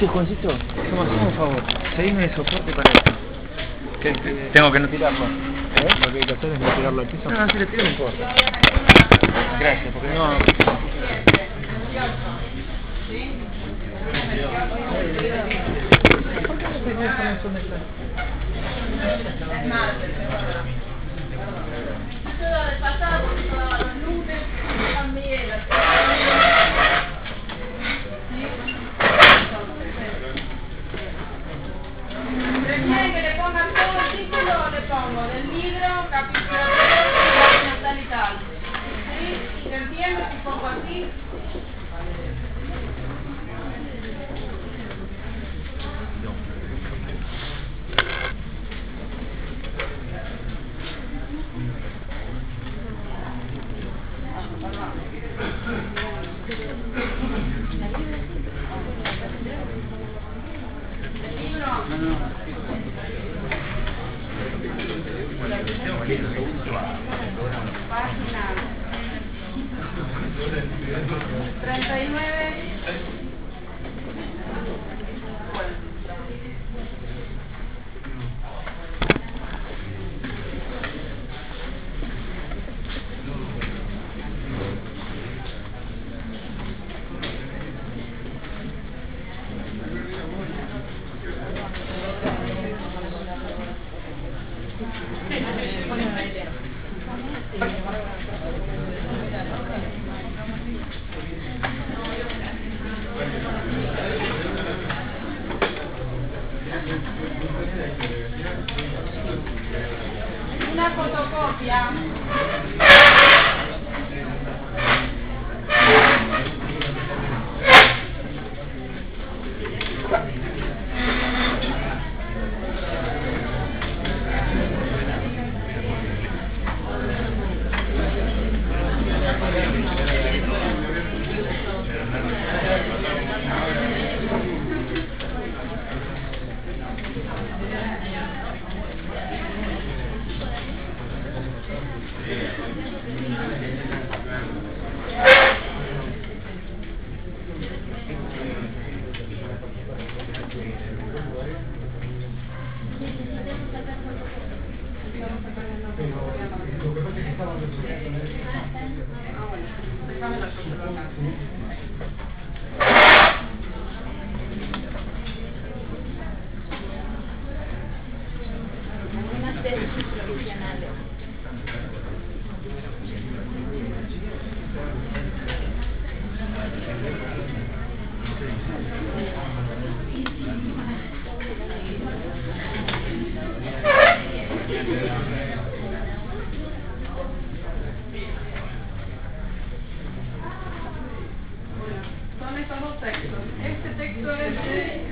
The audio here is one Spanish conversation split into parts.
Che, Juancito, toma, haceme un favor. Seguime de soporte para esto. Tengo que no tirarlo. Lo que hay que hacer es no tirarlo al piso. No, si le tiro no importa. Gracias, porque no... ¿Prefieren que le pongan todo el título o le pongo del libro, capítulo 3, tal y tal? ¿Sí? ¿Se entiende si pongo así? Página 39. Una fotocopia. Son estos dos textos. Este texto es de...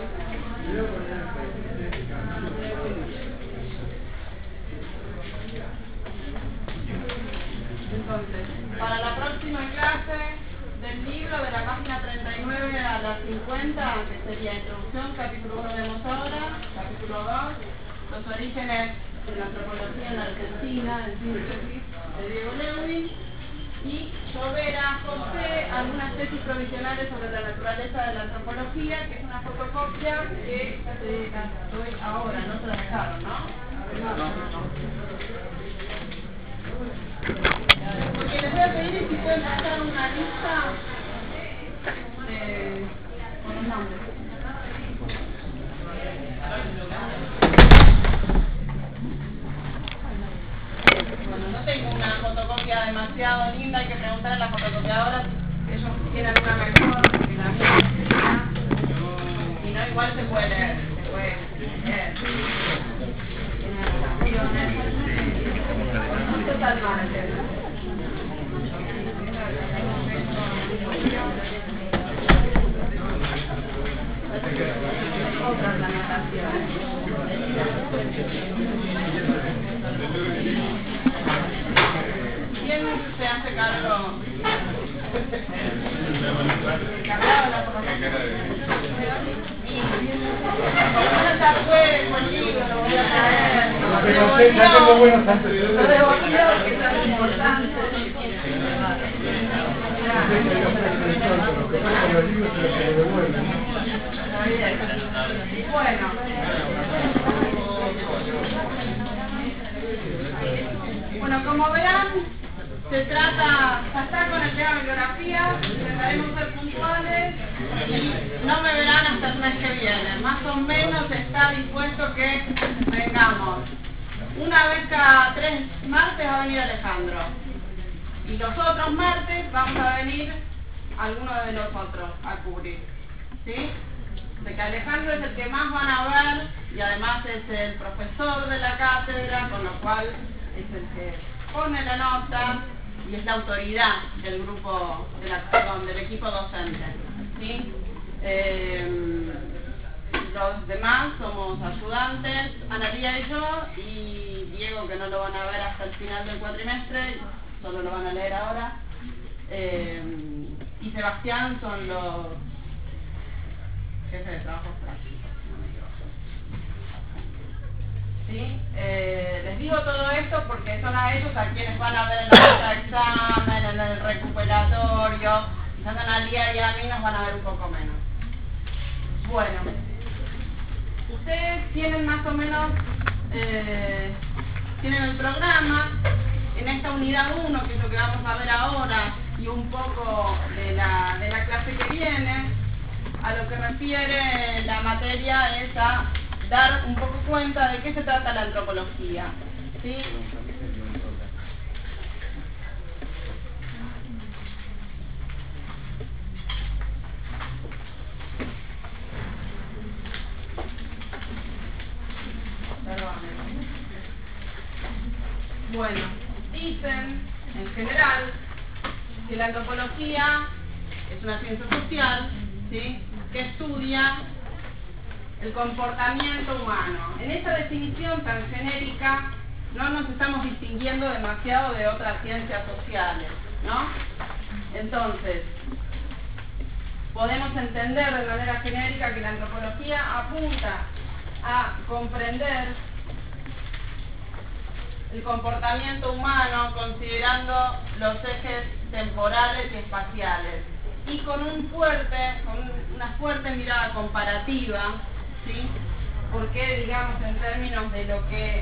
Entonces, para la próxima clase del libro, de la página 39 a la 50, que sería Introducción, capítulo 1 vemos ahora, capítulo 2, los orígenes de la antropología en la Argentina, en síntesis, de Diego Lewin, y Llovera José, algunas tesis provisionales sobre la naturaleza de la antropología, que es una fotocopia que se las doy ahora, no se la dejaron, ¿no? Porque les voy a pedir si pueden pasar una lista con los nombres. Bueno, no tengo una fotocopia demasiado linda, hay que preguntar a las fotocopiadoras si ellos tienen una mejor que la mía. Si no, igual se puede leer, se puede leer. No está tan mal. Otras anotaciones. ¿Quién se hace cargo? ¿Cargado la fotocopia? Bueno, ya fue conmigo, lo voy a traer. Ya tengo buenos antecedentes. Lo devolvió, que es algo importante. Bueno. Bueno, como verán, se trata, ya está con el tema de bibliografía, intentaremos ser puntuales y no me verán hasta el mes que viene. Más o menos está dispuesto que vengamos. Una vez cada 3 martes va a venir Alejandro. Y los otros martes vamos a venir algunos de nosotros a cubrir. ¿Sí? De que Alejandro es el que más van a ver y además es el profesor de la cátedra, con lo cual es el que pone la nota y es la autoridad del grupo, del equipo docente. ¿Sí? Los demás somos ayudantes, Ana Lía y yo, y Diego, que no lo van a ver hasta el final del cuatrimestre, solo lo van a leer ahora, y Sebastián son los jefes de trabajos prácticos, si no me equivoco. ¿Sí? Les digo todo esto porque son a ellos a quienes van a ver en la nota de examen, en el recuperatorio, quizás a Ana Lía y a mí nos van a ver un poco menos. Bueno, ustedes tienen más o menos, tienen el programa. En esta unidad 1, que es lo que vamos a ver ahora, y un poco de la clase que viene, a lo que refiere la materia es a dar un poco cuenta de qué se trata la antropología. ¿Sí? Bueno, dicen en general que la antropología es una ciencia social, ¿sí?, que estudia el comportamiento humano. En esta definición tan genérica no nos estamos distinguiendo demasiado de otras ciencias sociales, ¿no? Entonces, podemos entender de manera genérica que la antropología apunta a comprender el comportamiento humano considerando los ejes temporales y espaciales y con una fuerte mirada comparativa, ¿sí? Porque, digamos, en términos de lo que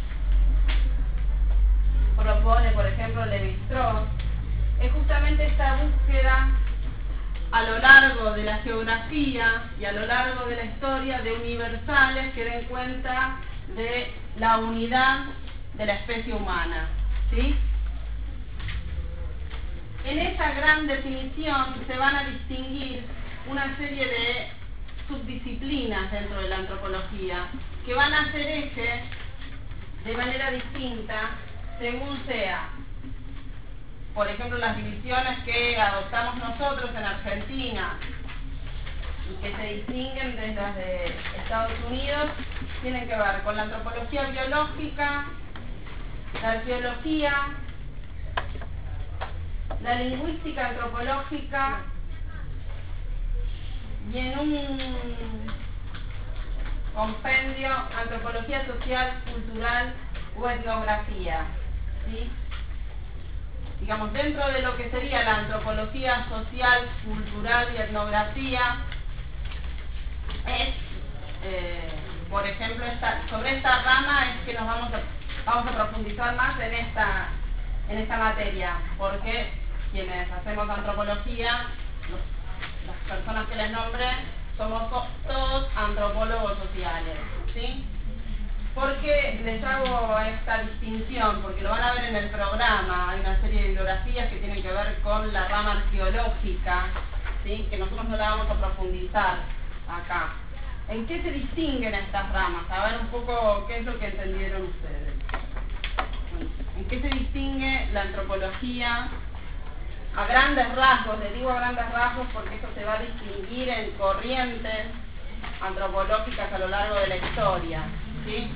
propone, por ejemplo, Lévi-Strauss, es justamente esta búsqueda a lo largo de la geografía y a lo largo de la historia de universales que den cuenta de la unidad de la especie humana, ¿sí? En esa gran definición se van a distinguir una serie de subdisciplinas dentro de la antropología que van a hacer eje de manera distinta según sea, por ejemplo, las divisiones que adoptamos nosotros en Argentina y que se distinguen desde las de Estados Unidos, tienen que ver con la antropología biológica, la arqueología, la lingüística antropológica y en un compendio antropología social, cultural o etnografía, ¿sí? Digamos, dentro de lo que sería la antropología social, cultural y etnografía es, por ejemplo, sobre esta rama es que nos vamos a profundizar más en esta materia, porque quienes hacemos antropología, las personas que les nombré, somos todos antropólogos sociales, ¿sí? ¿Por qué les hago esta distinción? Porque lo van a ver en el programa, hay una serie de bibliografías que tienen que ver con la rama arqueológica, ¿sí?, que nosotros no la vamos a profundizar acá. ¿En qué se distinguen estas ramas? A ver un poco qué es lo que entendieron ustedes. ¿En qué se distingue la antropología? A grandes rasgos, les digo a grandes rasgos porque esto se va a distinguir en corrientes antropológicas a lo largo de la historia, ¿sí?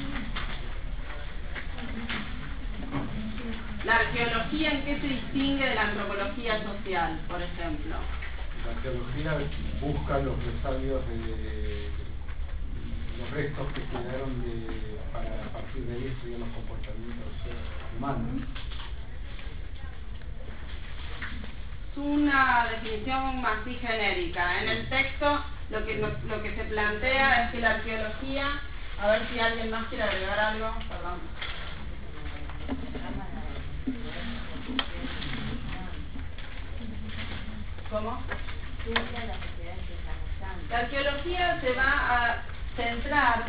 La arqueología, ¿en qué se distingue de la antropología social, por ejemplo? La arqueología busca los resalios de los restos que quedaron para a partir de ahí estudiar los comportamientos humanos. una definición más así genérica. En el texto lo que se plantea es que la arqueología, a ver si alguien más quiere agregar algo, perdón. ¿Cómo? La arqueología se va a centrar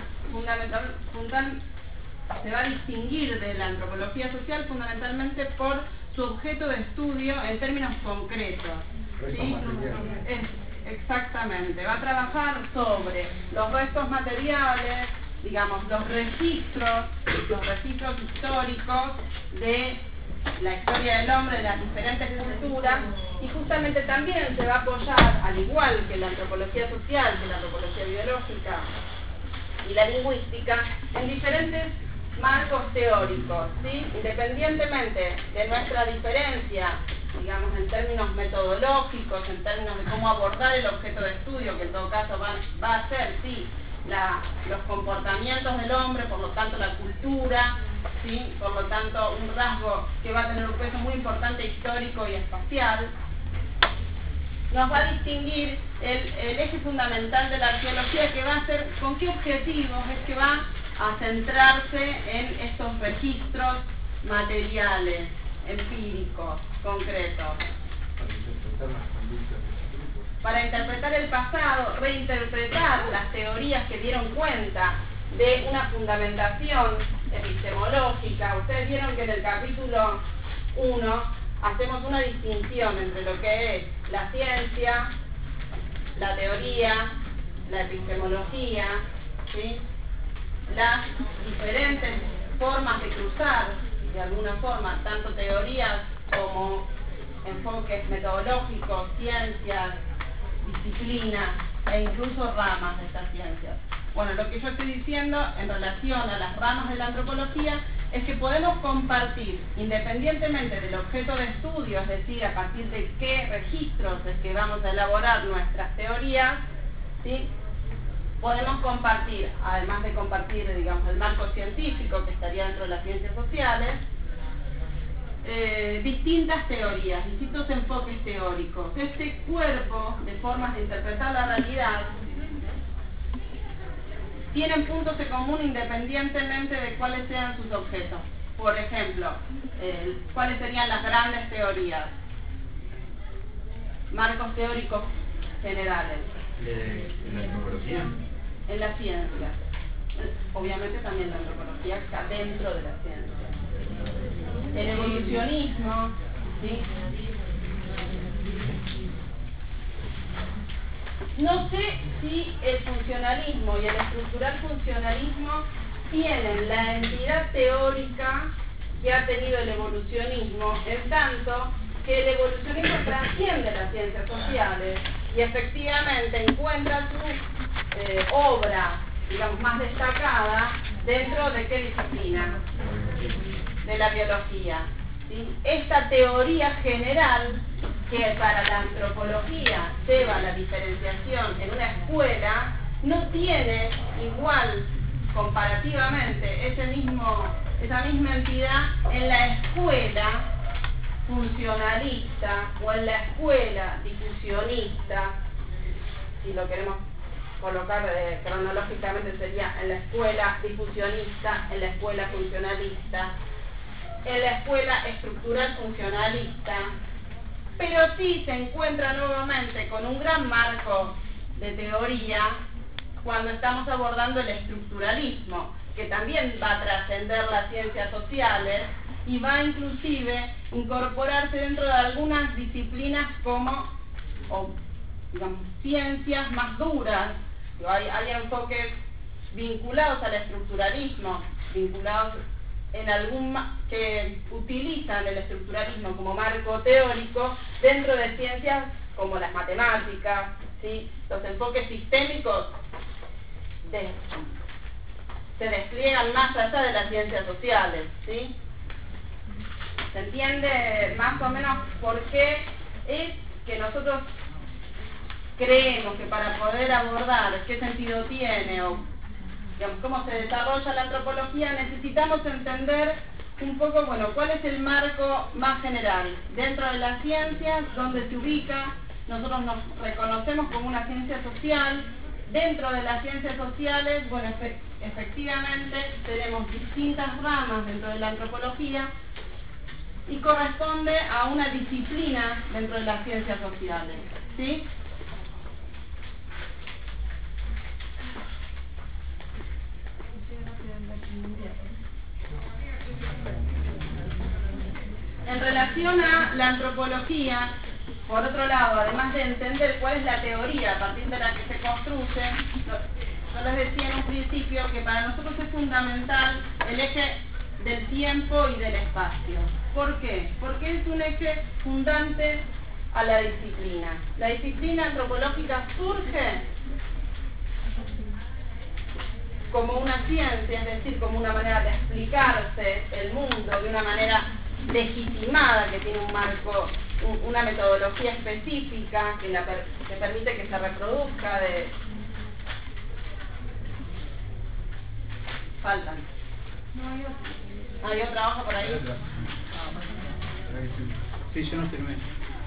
se va a distinguir de la antropología social fundamentalmente por su objeto de estudio en términos concretos. ¿Sí? Exactamente. Va a trabajar sobre los restos materiales, digamos, los registros históricos de la historia del hombre, de las diferentes culturas, y justamente también se va a apoyar, al igual que la antropología social, que la antropología biológica y la lingüística, en diferentes marcos teóricos, ¿sí? Independientemente de nuestra diferencia, digamos, en términos metodológicos, en términos de cómo abordar el objeto de estudio, que en todo caso va a ser, sí, los comportamientos del hombre, por lo tanto la cultura, ¿sí? Por lo tanto un rasgo que va a tener un peso muy importante histórico y espacial. Nos va a distinguir el eje fundamental de la arqueología, que va a ser con qué objetivos es que va a centrarse en estos registros materiales, empíricos, concretos. Para interpretar el pasado, reinterpretar las teorías que dieron cuenta de una fundamentación epistemológica. Ustedes vieron que en el capítulo 1 hacemos una distinción entre lo que es la ciencia, la teoría, la epistemología, ¿sí? Las diferentes formas de cruzar, de alguna forma, tanto teorías como enfoques metodológicos, ciencias, disciplinas e incluso ramas de estas ciencias. Bueno, lo que yo estoy diciendo en relación a las ramas de la antropología es que podemos compartir, independientemente del objeto de estudio, es decir, a partir de qué registros es que vamos a elaborar nuestras teorías, ¿sí? Podemos compartir, además de compartir, digamos, el marco científico que estaría dentro de las ciencias sociales, distintas teorías, distintos enfoques teóricos. Este cuerpo de formas de interpretar la realidad tienen puntos en común independientemente de cuáles sean sus objetos. Por ejemplo, ¿cuáles serían las grandes teorías? Marcos teóricos generales. ¿En la antropología? En la ciencia. Obviamente también la antropología está dentro de la ciencia. El evolucionismo, ¿sí? No sé si el funcionalismo y el estructural funcionalismo tienen la entidad teórica que ha tenido el evolucionismo, en tanto que el evolucionismo trasciende las ciencias sociales y efectivamente encuentra su obra, digamos, más destacada dentro de qué disciplina, de la biología, ¿sí? Esta teoría general que para la antropología lleva a la diferenciación en una escuela no tiene igual comparativamente esa misma entidad en la escuela funcionalista o en la escuela difusionista, si lo queremos colocar cronológicamente sería en la escuela difusionista, en la escuela funcionalista, en la escuela estructural funcionalista, pero sí se encuentra nuevamente con un gran marco de teoría cuando estamos abordando el estructuralismo, que también va a trascender las ciencias sociales y va inclusive incorporarse dentro de algunas disciplinas como, digamos, ciencias más duras. Hay enfoques vinculados al estructuralismo, vinculados que utilizan el estructuralismo como marco teórico dentro de ciencias como las matemáticas, ¿sí? Los enfoques sistémicos se despliegan más allá de las ciencias sociales, ¿sí? ¿Se entiende más o menos por qué es que nosotros creemos que para poder abordar qué sentido tiene o, digamos, cómo se desarrolla la antropología, necesitamos entender un poco, bueno, cuál es el marco más general dentro de las ciencias, dónde se ubica. Nosotros nos reconocemos como una ciencia social. Dentro de las ciencias sociales, bueno, efectivamente tenemos distintas ramas dentro de la antropología y corresponde a una disciplina dentro de las ciencias sociales, ¿sí? En relación a la antropología, por otro lado, además de entender cuál es la teoría a partir de la que se construye, yo les decía en un principio que para nosotros es fundamental el eje del tiempo y del espacio. ¿Por qué? Porque es un eje fundante a la disciplina. La disciplina antropológica surge como una ciencia, es decir, como una manera de explicarse el mundo de una manera legitimada, que tiene un marco, una metodología específica que permite que se reproduzca de... Faltan. ¿Hay otra hoja por ahí? Sí, yo no firmé.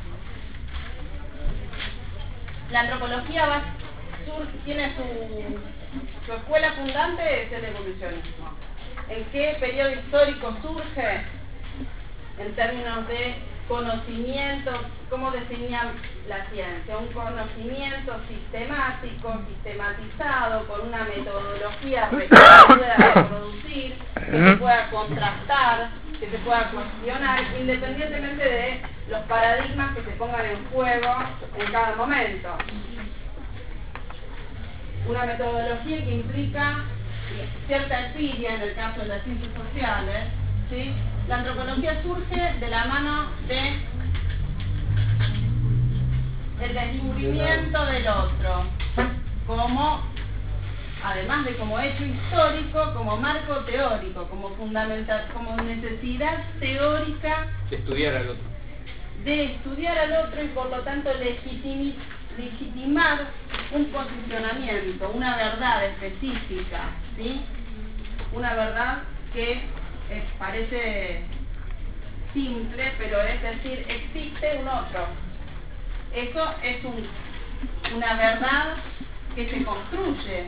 La antropología tiene su escuela fundante, es el evolucionismo. ¿En qué periodo histórico surge? En términos de conocimiento, ¿cómo definían la ciencia? Un conocimiento sistemático, sistematizado, con una metodología que se pueda reproducir, que se pueda contrastar, que se pueda cuestionar, independientemente de los paradigmas que se pongan en juego en cada momento. Una metodología que implica cierta efiria en el caso de las ciencias sociales, ¿sí? La antropología surge de la mano de el descubrimiento del otro, como, además de como hecho histórico, como marco teórico, como fundamental, como necesidad teórica De estudiar al otro. de estudiar al otro y por lo tanto legitimar un posicionamiento, una verdad específica, ¿sí? Una verdad que parece simple, pero es decir, existe un otro. Eso es una verdad que se construye,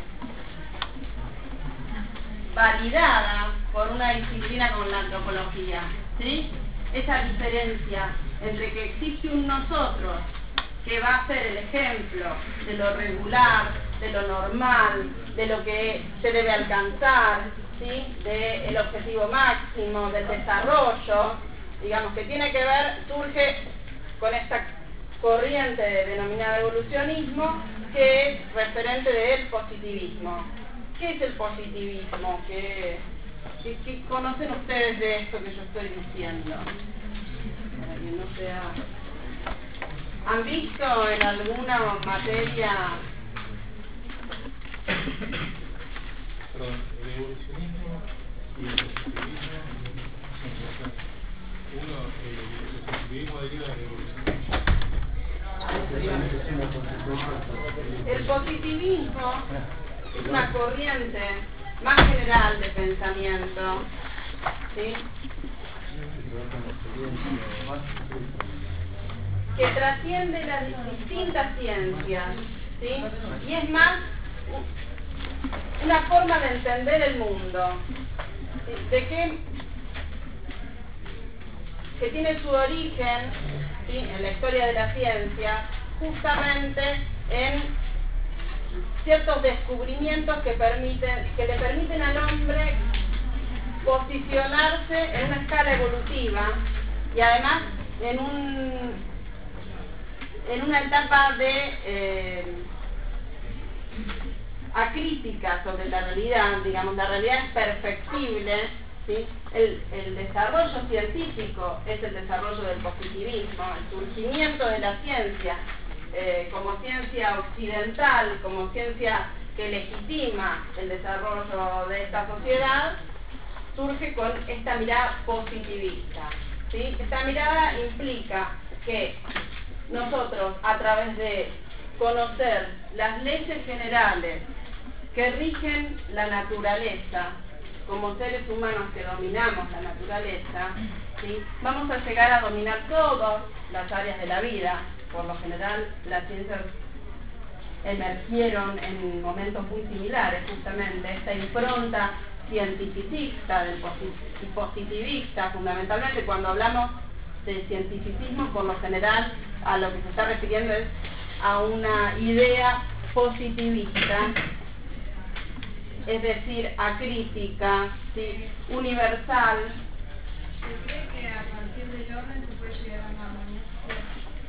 validada por una disciplina como la antropología, ¿sí? Esa diferencia entre que existe un nosotros que va a ser el ejemplo de lo regular, de lo normal, de lo que se debe alcanzar, ¿sí? Del objetivo máximo, del desarrollo, digamos, que tiene que ver, surge con esta corriente denominada evolucionismo, que es referente del positivismo. ¿Qué es el positivismo? ¿Qué conocen ustedes de esto que yo estoy diciendo? Para que no sea... ¿Han visto en alguna materia? Perdón, el evolucionismo y el positivismo son relaciones. Uno, el positivismo deriva del evolucionismo. El positivismo es una corriente más general de pensamiento, ¿sí? Que trasciende las distintas ciencias, ¿sí? Y es más una forma de entender el mundo, ¿sí? Que tiene su origen, ¿sí? En la historia de la ciencia, justamente en ciertos descubrimientos que le permiten al hombre posicionarse en una escala evolutiva y además en una etapa de acrítica sobre la realidad, digamos, la realidad es perfectible, ¿sí? El desarrollo científico es el desarrollo del positivismo, el surgimiento de la ciencia como ciencia occidental, como ciencia que legitima el desarrollo de esta sociedad, surge con esta mirada positivista, ¿sí? Esta mirada implica que nosotros, a través de conocer las leyes generales que rigen la naturaleza, como seres humanos que dominamos la naturaleza, ¿sí?, vamos a llegar a dominar todas las áreas de la vida. Por lo general, las ciencias emergieron en momentos muy similares, justamente esta impronta cientificista y positivista. Fundamentalmente, cuando hablamos de cientificismo, por lo general a lo que se está refiriendo es a una idea positivista, es decir, acrítica, ¿sí?, universal. ¿Se cree que a partir del orden se puede llegar a una armonía social?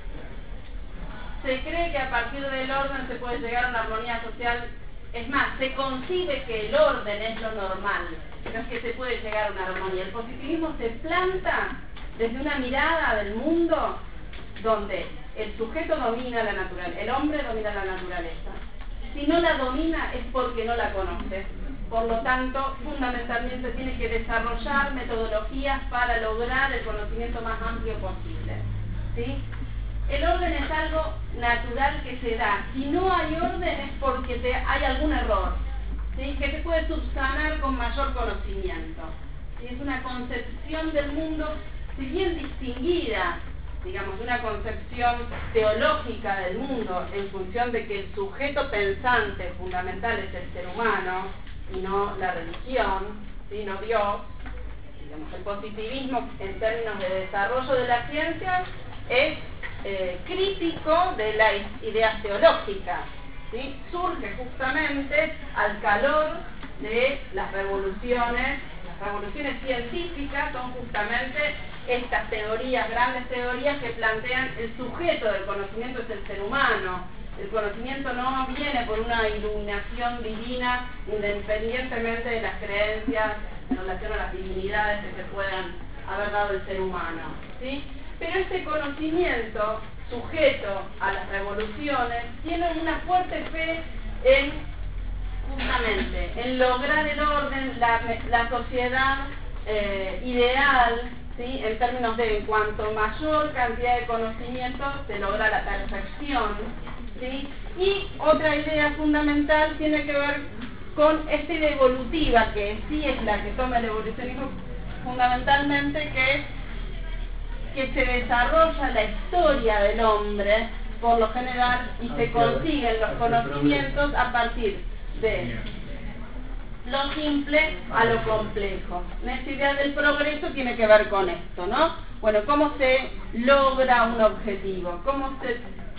Se cree que a partir del orden se puede llegar a una armonía social. Es más, se concibe que el orden es lo normal, no es que se puede llegar a una armonía. El positivismo se planta desde una mirada del mundo donde el sujeto domina la naturaleza, el hombre domina la naturaleza. Si no la domina es porque no la conoce. Por lo tanto, fundamentalmente tiene que desarrollar metodologías para lograr el conocimiento más amplio posible, ¿sí? El orden es algo natural que se da. Si no hay orden es porque hay algún error, ¿sí?, que se puede subsanar con mayor conocimiento. ¿Sí? Es una concepción del mundo, si bien distinguida, digamos, de una concepción teológica del mundo en función de que el sujeto pensante fundamental es el ser humano y no la religión, ¿sí?, no Dios. Digamos, el positivismo en términos de desarrollo de la ciencia es crítico de las ideas teológicas, ¿sí? Surge justamente al calor de las revoluciones. Las revoluciones científicas son justamente estas teorías, grandes teorías que plantean el sujeto del conocimiento es el ser humano. El conocimiento no viene por una iluminación divina, independientemente de las creencias en relación a las divinidades que se puedan haber dado el ser humano, ¿sí? Pero este conocimiento, sujeto a las revoluciones, tiene una fuerte fe en, justamente, en lograr el orden, la sociedad ideal, ¿sí?, en términos de cuanto mayor cantidad de conocimiento se logra la perfección, ¿sí? Y otra idea fundamental tiene que ver con esta idea evolutiva, que sí es la que toma el evolucionismo fundamentalmente, que se desarrolla la historia del hombre por lo general y se consiguen los conocimientos a partir de lo simple a lo complejo. Esta idea del progreso tiene que ver con esto, ¿no? Bueno, cómo se logra un objetivo, cómo se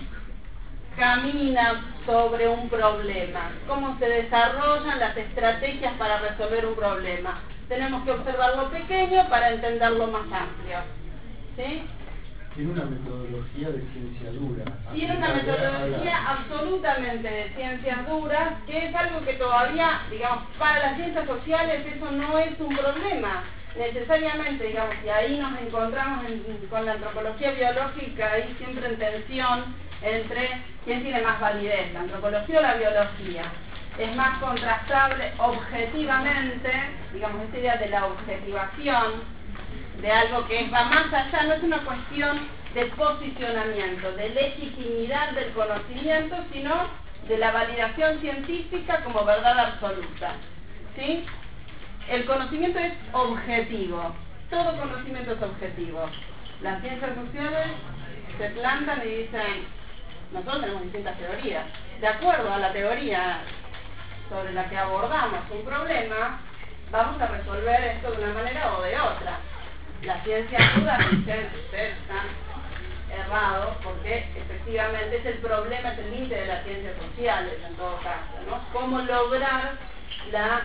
camina sobre un problema, cómo se desarrollan las estrategias para resolver un problema. Tenemos que observar lo pequeño para entender lo más amplio, ¿sí? Tiene una metodología de ciencia dura. Tiene una metodología absolutamente de ciencias duras, que es algo que todavía, digamos, para las ciencias sociales eso no es un problema. Necesariamente, digamos, y ahí nos encontramos con la antropología biológica, ahí siempre en tensión entre quién tiene más validez, la antropología o la biología. Es más contrastable objetivamente, digamos, esta idea de la objetivación, de algo que va más allá, no es una cuestión de posicionamiento, de legitimidad del conocimiento, sino de la validación científica como verdad absoluta, ¿sí? El conocimiento es objetivo, todo conocimiento es objetivo. Las ciencias sociales se plantan y dicen, nosotros tenemos distintas teorías. De acuerdo a la teoría sobre la que abordamos un problema, vamos a resolver esto de una manera o de otra. Las ciencias duras dicen, ustedes están errados porque efectivamente es el problema, es el límite de las ciencias sociales en todo caso, ¿no? Cómo lograr la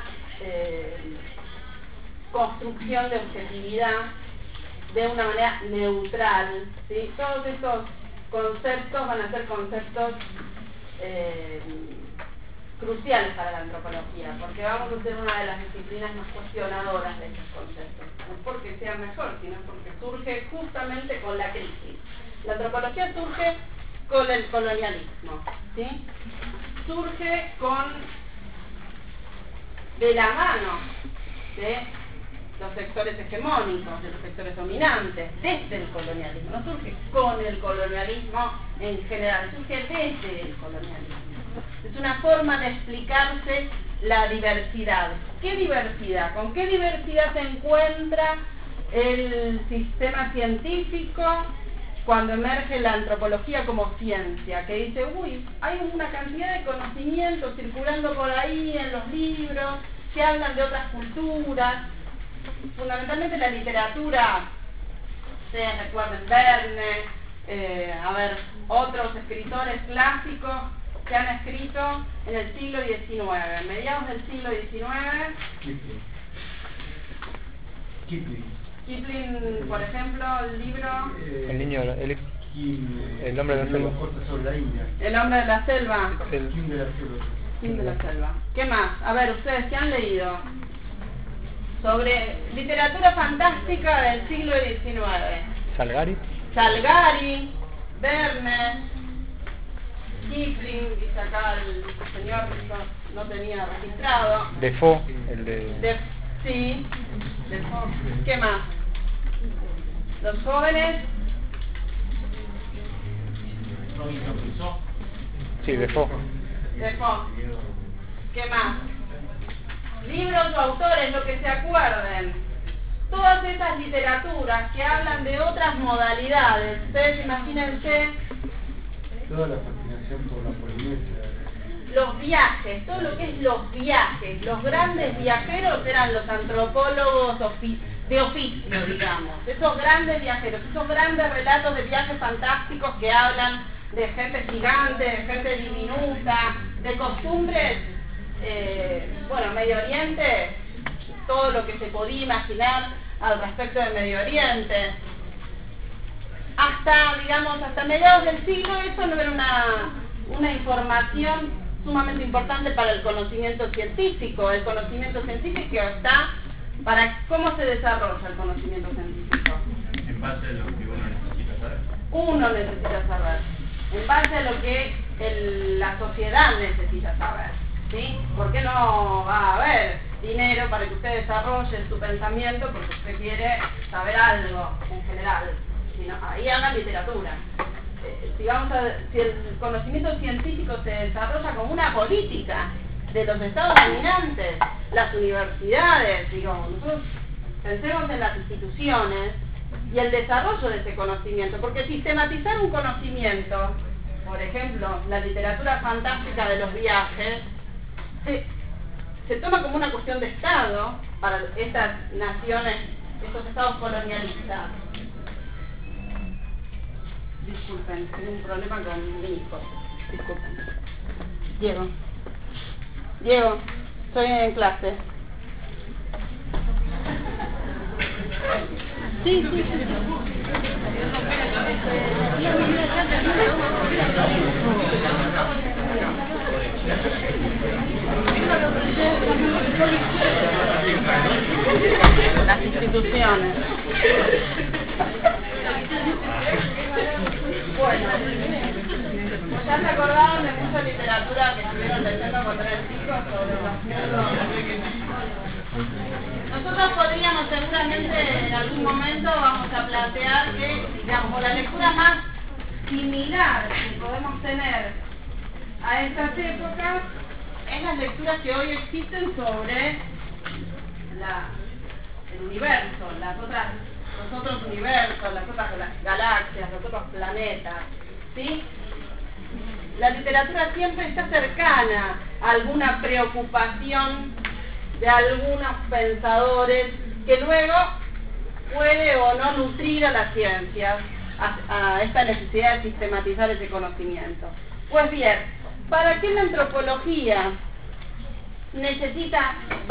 construcción de objetividad de una manera neutral, ¿sí? Todos estos conceptos van a ser conceptos cruciales para la antropología, porque vamos a ser una de las disciplinas más cuestionadoras de estos conceptos. No es porque sea mejor, sino porque surge justamente con la crisis. La antropología surge con el colonialismo, ¿sí? Surge de la mano de los sectores hegemónicos, de los sectores dominantes, desde el colonialismo. No surge con el colonialismo en general, surge desde el colonialismo. Es una forma de explicarse la diversidad. ¿Qué diversidad? ¿Con qué diversidad se encuentra el sistema científico cuando emerge la antropología como ciencia? Que dice, uy, hay una cantidad de conocimientos circulando por ahí en los libros, que hablan de otras culturas, fundamentalmente la literatura, ustedes recuerden Verne, otros escritores clásicos que han escrito en el siglo XIX, mediados del siglo XIX. Kipling, por ejemplo, el libro... El niño, el hombre de la selva. El hombre de la selva. El Kim de la selva. Kim de la selva. ¿Qué más? A ver, ustedes, ¿qué han leído? Sobre literatura fantástica del siglo XIX. Salgari. Salgari, Verne, Kipling, dice acá el señor que no tenía registrado. Defoe, el de... Sí, Defoe. ¿Qué más? Los jóvenes. Sí, Defoe. Defoe. ¿Qué más? Libros o autores, lo que se acuerden. Todas esas literaturas que hablan de otras modalidades. Ustedes imagínense Toda la fascinación por la Polinesia. los viajes, todo lo que es los viajes. Los grandes viajeros eran los antropólogos de oficio, digamos. Esos grandes viajeros, esos grandes relatos de viajes fantásticos que hablan de gente gigante, de gente diminuta, de costumbres, Medio Oriente, todo lo que se podía imaginar al respecto de Medio Oriente. Hasta mediados del siglo, eso no era una información sumamente importante para el conocimiento científico. El conocimiento científico está para cómo se desarrolla el conocimiento científico. En base a lo que uno necesita saber. Uno necesita saber, en base a lo que la sociedad necesita saber, ¿sí? ¿Por qué no va a haber dinero para que usted desarrolle su pensamiento porque usted quiere saber algo en general? Sino, ahí haga literatura. Si el conocimiento científico se desarrolla como una política de los estados dominantes, las universidades, nosotros pensemos en las instituciones y el desarrollo de ese conocimiento, porque sistematizar un conocimiento, por ejemplo, la literatura fantástica de los viajes, se toma como una cuestión de Estado para estas naciones, estos estados colonialistas. Disculpen, tengo un problema con mi hijo. Disculpen. Diego, estoy en clase. Sí. Las instituciones. Bueno, ya se acordaron de mucha literatura que estuvieron leyendo cuando eran chicos sobre los mundos. Nosotros podríamos seguramente en algún momento vamos a plantear que, digamos, la lectura más similar que podemos tener a estas épocas es las lecturas que hoy existen sobre el universo, los otros universos, las otras galaxias, los otros planetas, ¿sí? La literatura siempre está cercana a alguna preocupación de algunos pensadores que luego puede o no nutrir a las ciencias, a esta necesidad de sistematizar ese conocimiento. Pues bien, ¿para qué la antropología necesita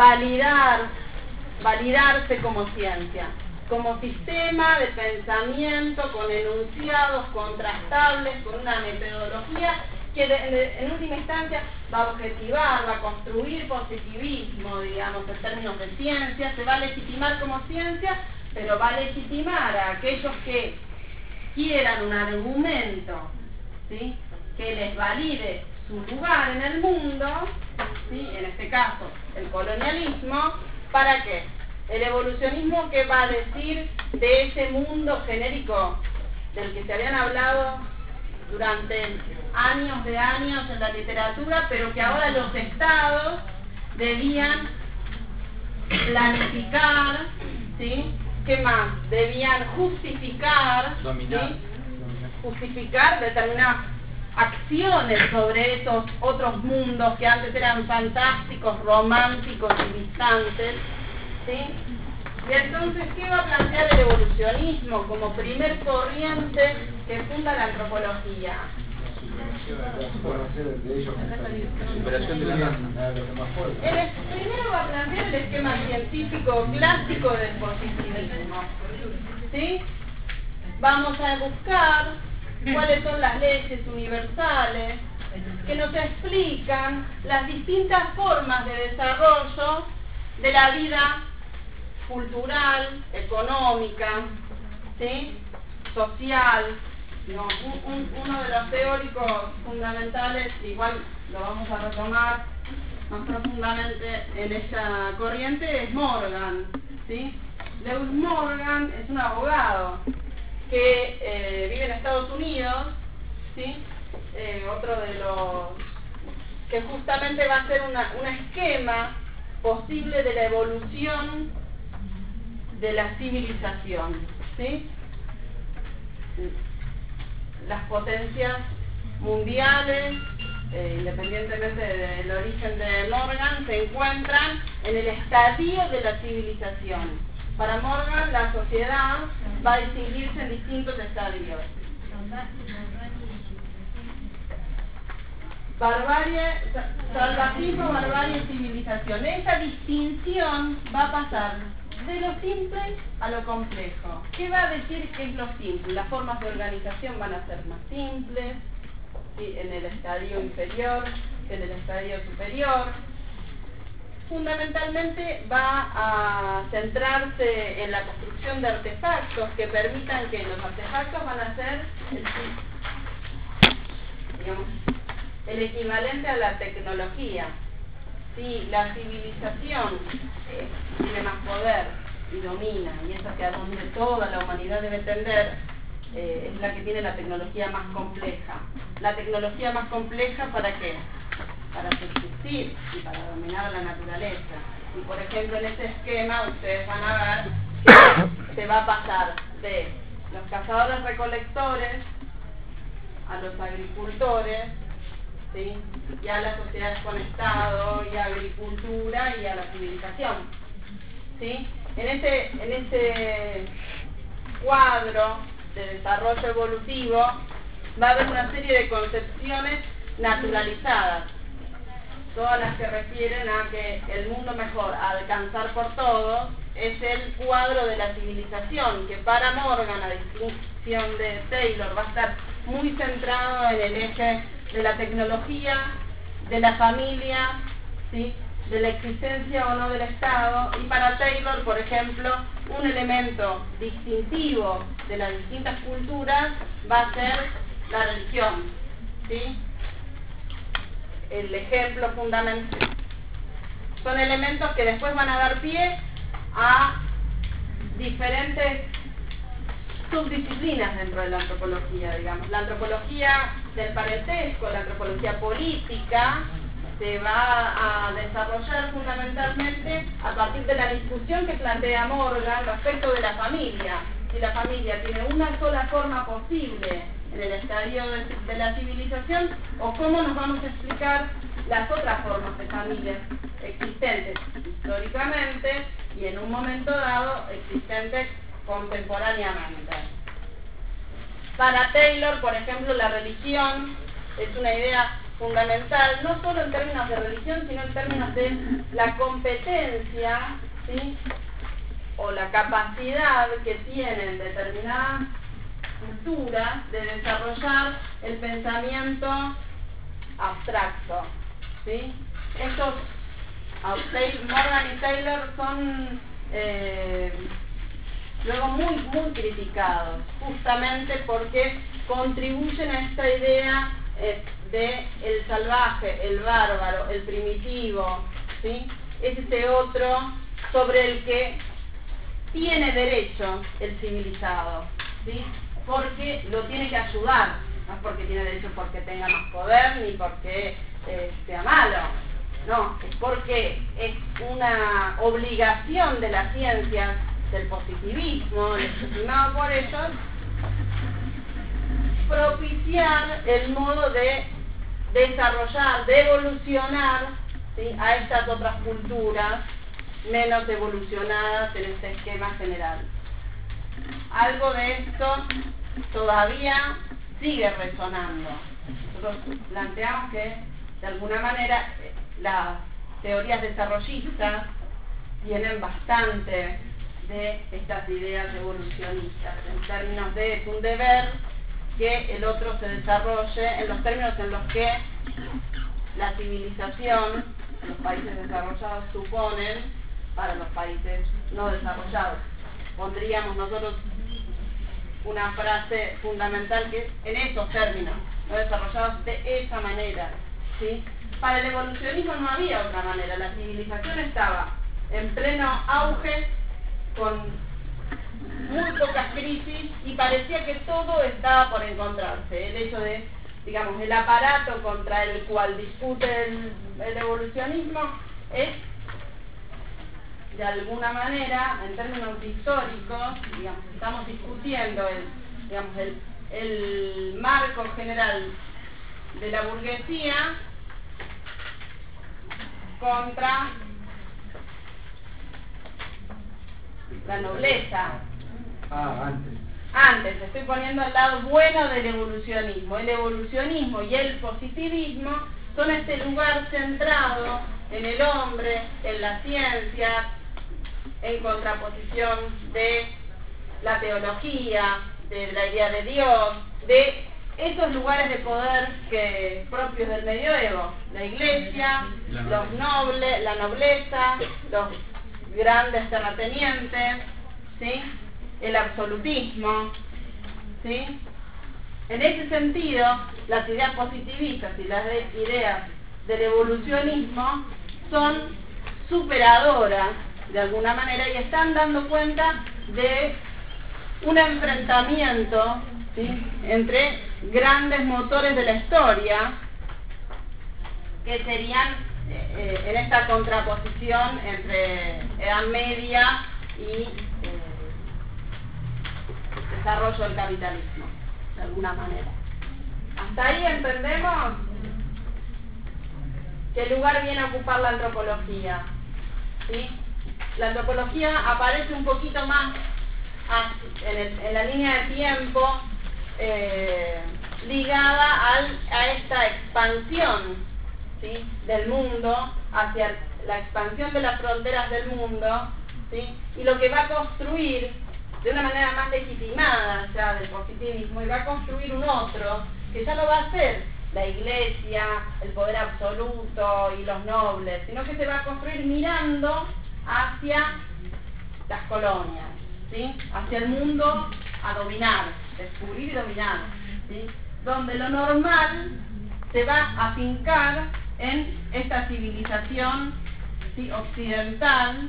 validarse como ciencia? Como sistema de pensamiento con enunciados contrastables, con una metodología que en última instancia va a objetivar, va a construir positivismo, digamos, en términos de ciencia, se va a legitimar como ciencia, pero va a legitimar a aquellos que quieran un argumento, ¿sí?, que les valide su lugar en el mundo, ¿sí?, en este caso el colonialismo. ¿Para qué? El evolucionismo, ¿qué va a decir de ese mundo genérico del que se habían hablado durante años de años en la literatura, pero que ahora los estados debían planificar, ¿sí? ¿Qué más? Debían justificar, Dominar. ¿sí? Justificar determinadas acciones sobre esos otros mundos que antes eran fantásticos, románticos y distantes, ¿sí? Y entonces, ¿qué va a plantear el evolucionismo como primer corriente que funda la antropología? La superación de ellos. Superación de la raza. Primero va a plantear el esquema científico clásico del positivismo, ¿sí? Vamos a buscar cuáles son las leyes universales que nos explican las distintas formas de desarrollo de la vida cultural, económica, ¿sí? Social. No, uno de los teóricos fundamentales, igual lo vamos a retomar más profundamente en esta corriente, es Morgan, ¿sí? Lewis Morgan es un abogado que vive en Estados Unidos, ¿sí? Otro de los que justamente va a ser un esquema posible de la evolución de la civilización, ¿sí? Las potencias mundiales, independientemente del origen de Morgan, se encuentran en el estadio de la civilización. Para Morgan, la sociedad va a distinguirse en distintos estadios. Barbarie, salvajismo, barbarie y civilización. Esa distinción va a pasar de lo simple a lo complejo. ¿Qué va a decir que es lo simple? Las formas de organización van a ser más simples, ¿sí? En el estadio inferior, en el estadio superior. Fundamentalmente va a centrarse en la construcción de artefactos que permitan que los artefactos van a ser el equivalente a la tecnología. Si la civilización tiene más poder y domina, y es hacia donde toda la humanidad debe tender, es la que tiene la tecnología más compleja. La tecnología más compleja, ¿para qué? Para subsistir y para dominar la naturaleza. Y por ejemplo, en este esquema ustedes van a ver que se va a pasar de los cazadores recolectores a los agricultores, ¿sí? Y a las sociedades con Estado, y a agricultura, y a la civilización, ¿sí? En este cuadro de desarrollo evolutivo va a haber una serie de concepciones naturalizadas, todas las que refieren a que el mundo mejor a alcanzar por todos es el cuadro de la civilización, que para Morgan, a distinción de Taylor, va a estar muy centrado en el eje de la tecnología, de la familia, ¿sí? De la existencia o no del Estado. Y para Taylor, por ejemplo, un elemento distintivo de las distintas culturas va a ser la religión, ¿sí? El ejemplo fundamental. Son elementos que después van a dar pie a diferentes subdisciplinas dentro de la antropología, digamos. La antropología del parentesco, la antropología política, se va a desarrollar fundamentalmente a partir de la discusión que plantea Morgan respecto de la familia. Si la familia tiene una sola forma posible en el estadio de la civilización, o cómo nos vamos a explicar las otras formas de familias existentes históricamente y en un momento dado existentes contemporáneamente. Para Taylor, por ejemplo, la religión es una idea fundamental, no solo en términos de religión, sino en términos de la competencia, ¿sí? O la capacidad que tienen determinadas culturas de desarrollar el pensamiento abstracto, ¿sí? Estos Morgan y Taylor son luego muy criticados, justamente porque contribuyen a esta idea de el salvaje, el bárbaro, el primitivo, ¿sí? Es ese otro sobre el que tiene derecho el civilizado, ¿sí? Porque lo tiene que ayudar, no es porque tiene derecho porque tenga más poder ni porque sea malo, no, es porque es una obligación de las ciencias del positivismo, legitimado por ellos, propiciar el modo de desarrollar, de evolucionar, ¿sí?, a estas otras culturas menos evolucionadas en este esquema general. Algo de esto todavía sigue resonando. Nosotros planteamos que, de alguna manera, las teorías desarrollistas tienen bastante de estas ideas evolucionistas, en términos de es un deber que el otro se desarrolle en los términos en los que la civilización, los países desarrollados suponen para los países no desarrollados. Pondríamos nosotros una frase fundamental que es en esos términos, no desarrollados de esa manera, ¿sí? Para el evolucionismo no había otra manera, la civilización estaba en pleno auge, con muy pocas crisis, y parecía que todo estaba por encontrarse. El hecho de, digamos, el aparato contra el cual discute el evolucionismo es, de alguna manera, en términos históricos, digamos, estamos discutiendo el marco general de la burguesía contra la nobleza. Antes, estoy poniendo al lado bueno del evolucionismo. El evolucionismo y el positivismo son este lugar centrado en el hombre, en la ciencia, en contraposición de la teología, de la idea de Dios, de esos lugares de poder que propios del medioevo, la iglesia, los nobles, la nobleza, los grandes terratenientes, ¿sí?, el absolutismo, ¿sí? En ese sentido, las ideas positivistas y las ideas del evolucionismo son superadoras de alguna manera y están dando cuenta de un enfrentamiento, ¿sí?, entre grandes motores de la historia que serían en esta contraposición entre Edad Media y desarrollo del capitalismo, de alguna manera. Hasta ahí entendemos qué lugar viene a ocupar la antropología, ¿sí? La antropología aparece un poquito más en la línea de tiempo ligada a esta expansión, ¿sí?, del mundo, hacia la expansión de las fronteras del mundo, ¿sí?, y lo que va a construir de una manera más legitimada ya del positivismo, y va a construir un otro que ya no va a ser la iglesia, el poder absoluto y los nobles, sino que se va a construir mirando hacia las colonias, ¿sí?, hacia el mundo a dominar, descubrir y dominar, ¿sí?, donde lo normal se va a afincar en esta civilización, ¿sí?, occidental,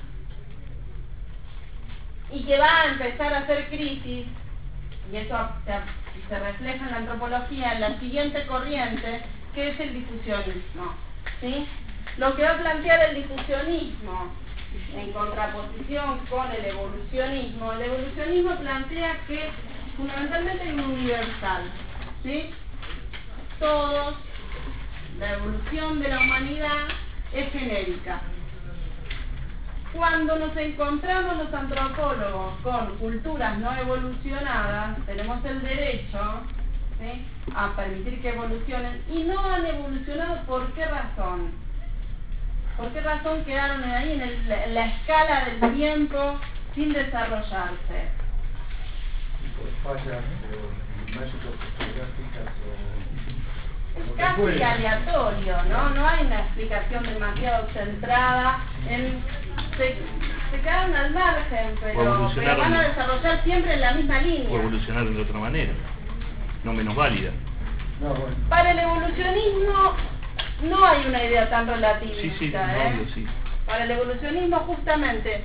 y que va a empezar a hacer crisis, y eso se refleja en la antropología, en la siguiente corriente, que es el difusionismo, ¿sí? Lo que va a plantear el difusionismo, en contraposición con el evolucionismo plantea que fundamentalmente hay un universal, ¿sí? Todos, la evolución de la humanidad es genérica. Cuando nos encontramos los antropólogos con culturas no evolucionadas, tenemos el derecho, ¿sí?, a permitir que evolucionen, y no han evolucionado. ¿Por qué razón? ¿Por qué razón quedaron ahí en la escala del tiempo sin desarrollarse? Por fallas mágico-fotográficas Es casi aleatorio, ¿no? No hay una explicación demasiado centrada en... Se quedaron al margen, pero van a desarrollar siempre en la misma línea. O evolucionaron de otra manera, no menos válida. No, bueno. Para el evolucionismo no hay una idea tan relativista, Sí, obvio, sí. Para el evolucionismo justamente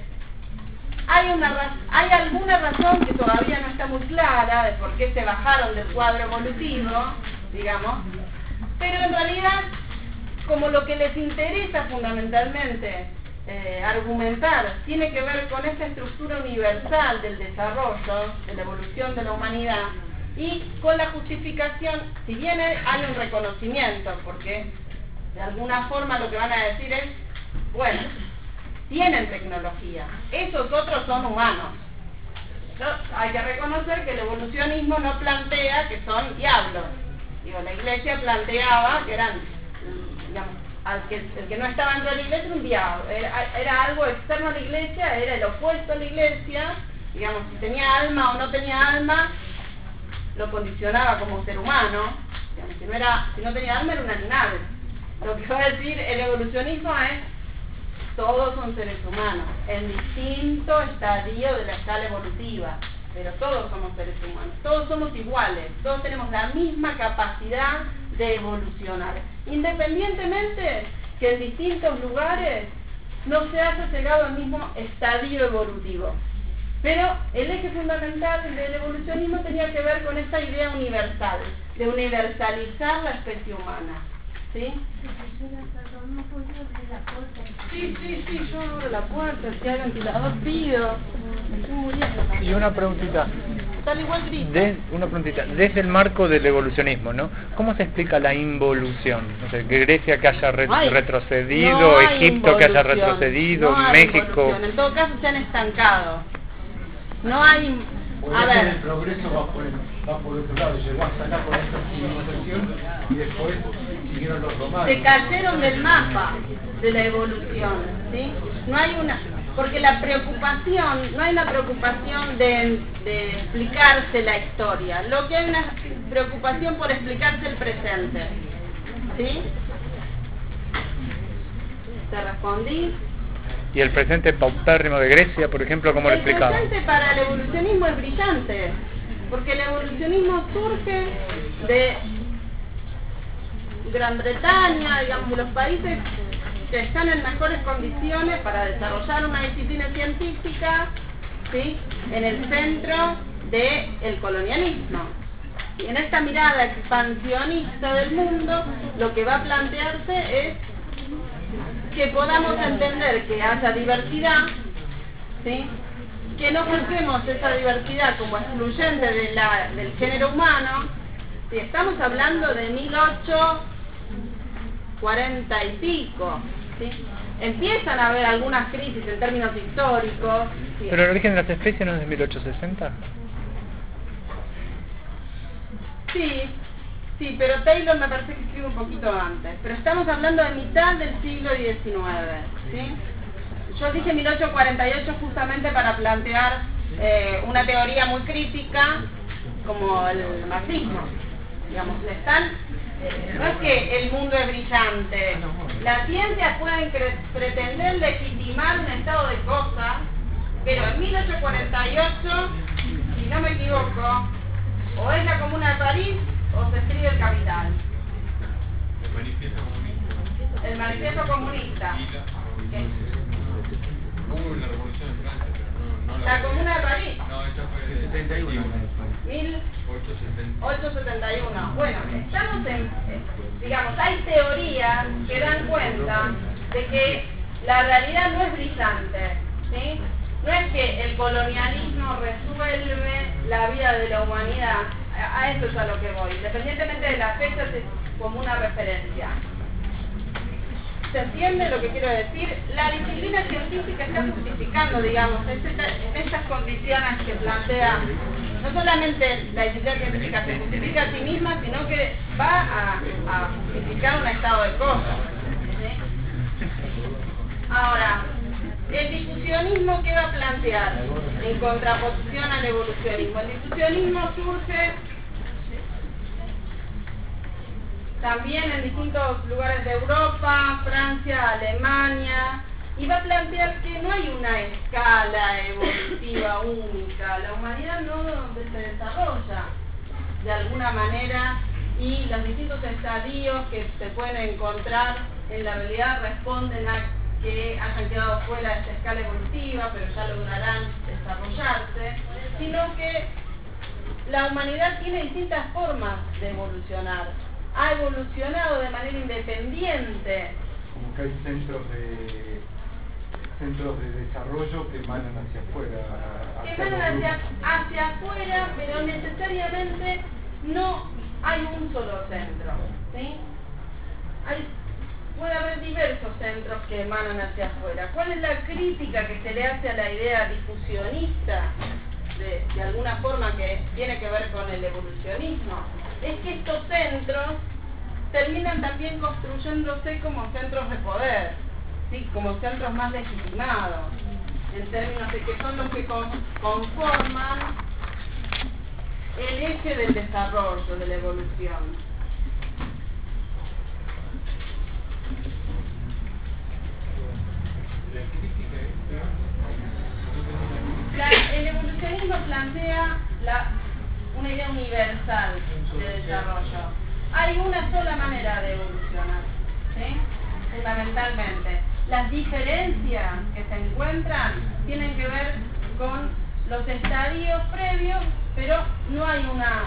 hay alguna razón que todavía no está muy clara de por qué se bajaron del cuadro evolutivo, digamos, pero en realidad como lo que les interesa fundamentalmente argumentar tiene que ver con esta estructura universal del desarrollo, de la evolución de la humanidad, y con la justificación, si bien hay un reconocimiento, porque de alguna forma lo que van a decir es, bueno, tienen tecnología, esos otros son humanos. Hay que reconocer que el evolucionismo no plantea que son diablos. Digo, la Iglesia planteaba que eran, digamos, el que no estaba dentro de la Iglesia era un diablo, era algo externo a la Iglesia, era el opuesto a la Iglesia, digamos, si tenía alma o no tenía alma, lo condicionaba como ser humano, digamos, si no tenía alma era un animal. Lo que va a decir el evolucionismo es, todos son seres humanos, en distinto estadio de la escala evolutiva, pero todos somos seres humanos, todos somos iguales, todos tenemos la misma capacidad de evolucionar, independientemente que en distintos lugares no se haya llegado al mismo estadio evolutivo. Pero el eje fundamental del evolucionismo tenía que ver con esta idea universal, de universalizar la especie humana. ¿Sí? Sí, yo abro la puerta, si hay ventilador pido. Estoy muriendo. Y una preguntita. Tal igual grita. Una preguntita. Desde el marco del evolucionismo, ¿no? ¿Cómo se explica la involución? O sea, que Grecia que haya retrocedido, no hay Egipto que haya retrocedido, no hay México... involución. En todo caso se han estancado. No hay... A ver. El progreso va por otro lado, llegó hasta acá con esta civilización y después siguieron los romanos. Se cayeron del mapa de la evolución, ¿sí? No hay una... Porque la preocupación, no hay una preocupación de explicarse la historia, lo que hay una preocupación por explicarse el presente, ¿sí? ¿Te respondí? Y el presente paupérrimo de Grecia, por ejemplo, ¿cómo lo explicaba? El presente para el evolucionismo es brillante, porque el evolucionismo surge de Gran Bretaña, digamos, de los países que están en mejores condiciones para desarrollar una disciplina científica, ¿sí?, en el centro del colonialismo. Y en esta mirada expansionista del mundo, lo que va a plantearse es que podamos entender que haya diversidad, ¿sí?, que no juzguemos esa diversidad como excluyente del género humano. Si estamos hablando de 1840 y pico, ¿sí?, empiezan a haber algunas crisis en términos históricos. ¿Sí? ¿Pero el origen de las especies no es de 1860? Sí, pero Taylor me parece que escribe un poquito antes. Pero estamos hablando de mitad del siglo XIX, ¿sí? Yo dije 1848 justamente para plantear una teoría muy crítica como el marxismo. Digamos, no es que el mundo es brillante. Las ciencias pueden pretender legitimar un estado de cosas, pero en 1848, si no me equivoco, o es la Comuna de París o se escribe el Capital. El manifiesto comunista. Hubo una revolución en Francia, pero no La Comuna de París. No, esa fue de 71. 1871. Bueno, estamos digamos, hay teorías que dan cuenta de que la realidad no es brillante, ¿sí? No es que el colonialismo resuelve la vida de la humanidad, a eso es a lo que voy, independientemente de la fecha es como una referencia. ¿Se entiende lo que quiero decir? La disciplina científica está justificando, digamos, en estas condiciones que plantea, no solamente la disciplina científica se justifica a sí misma, sino que va a justificar un estado de cosas, ¿sí? Ahora, el difusionismo, ¿qué va a plantear en contraposición al evolucionismo? El difusionismo surge también en distintos lugares de Europa, Francia, Alemania, y va a plantear que no hay una escala evolutiva única. La humanidad no se desarrolla de alguna manera y los distintos estadios que se pueden encontrar en la realidad responden a que hayan quedado fuera de esta escala evolutiva, pero ya lograrán desarrollarse, sino que la humanidad tiene distintas formas de evolucionar. ha evolucionado de manera independiente. Como que hay centros de desarrollo que emanan hacia afuera. Que emanan hacia afuera, pero necesariamente no hay un solo centro, ¿sí? Puede haber diversos centros que emanan hacia afuera. ¿Cuál es la crítica que se le hace a la idea difusionista, de alguna forma que tiene que ver con el evolucionismo? Es que estos centros terminan también construyéndose como centros de poder, ¿sí? Como centros más legitimados, en términos de que son los que conforman el eje del desarrollo, de la evolución. El evolucionismo plantea una idea universal de desarrollo. Hay una sola manera de evolucionar, ¿sí? Fundamentalmente. Las diferencias que se encuentran tienen que ver con los estadios previos, pero no hay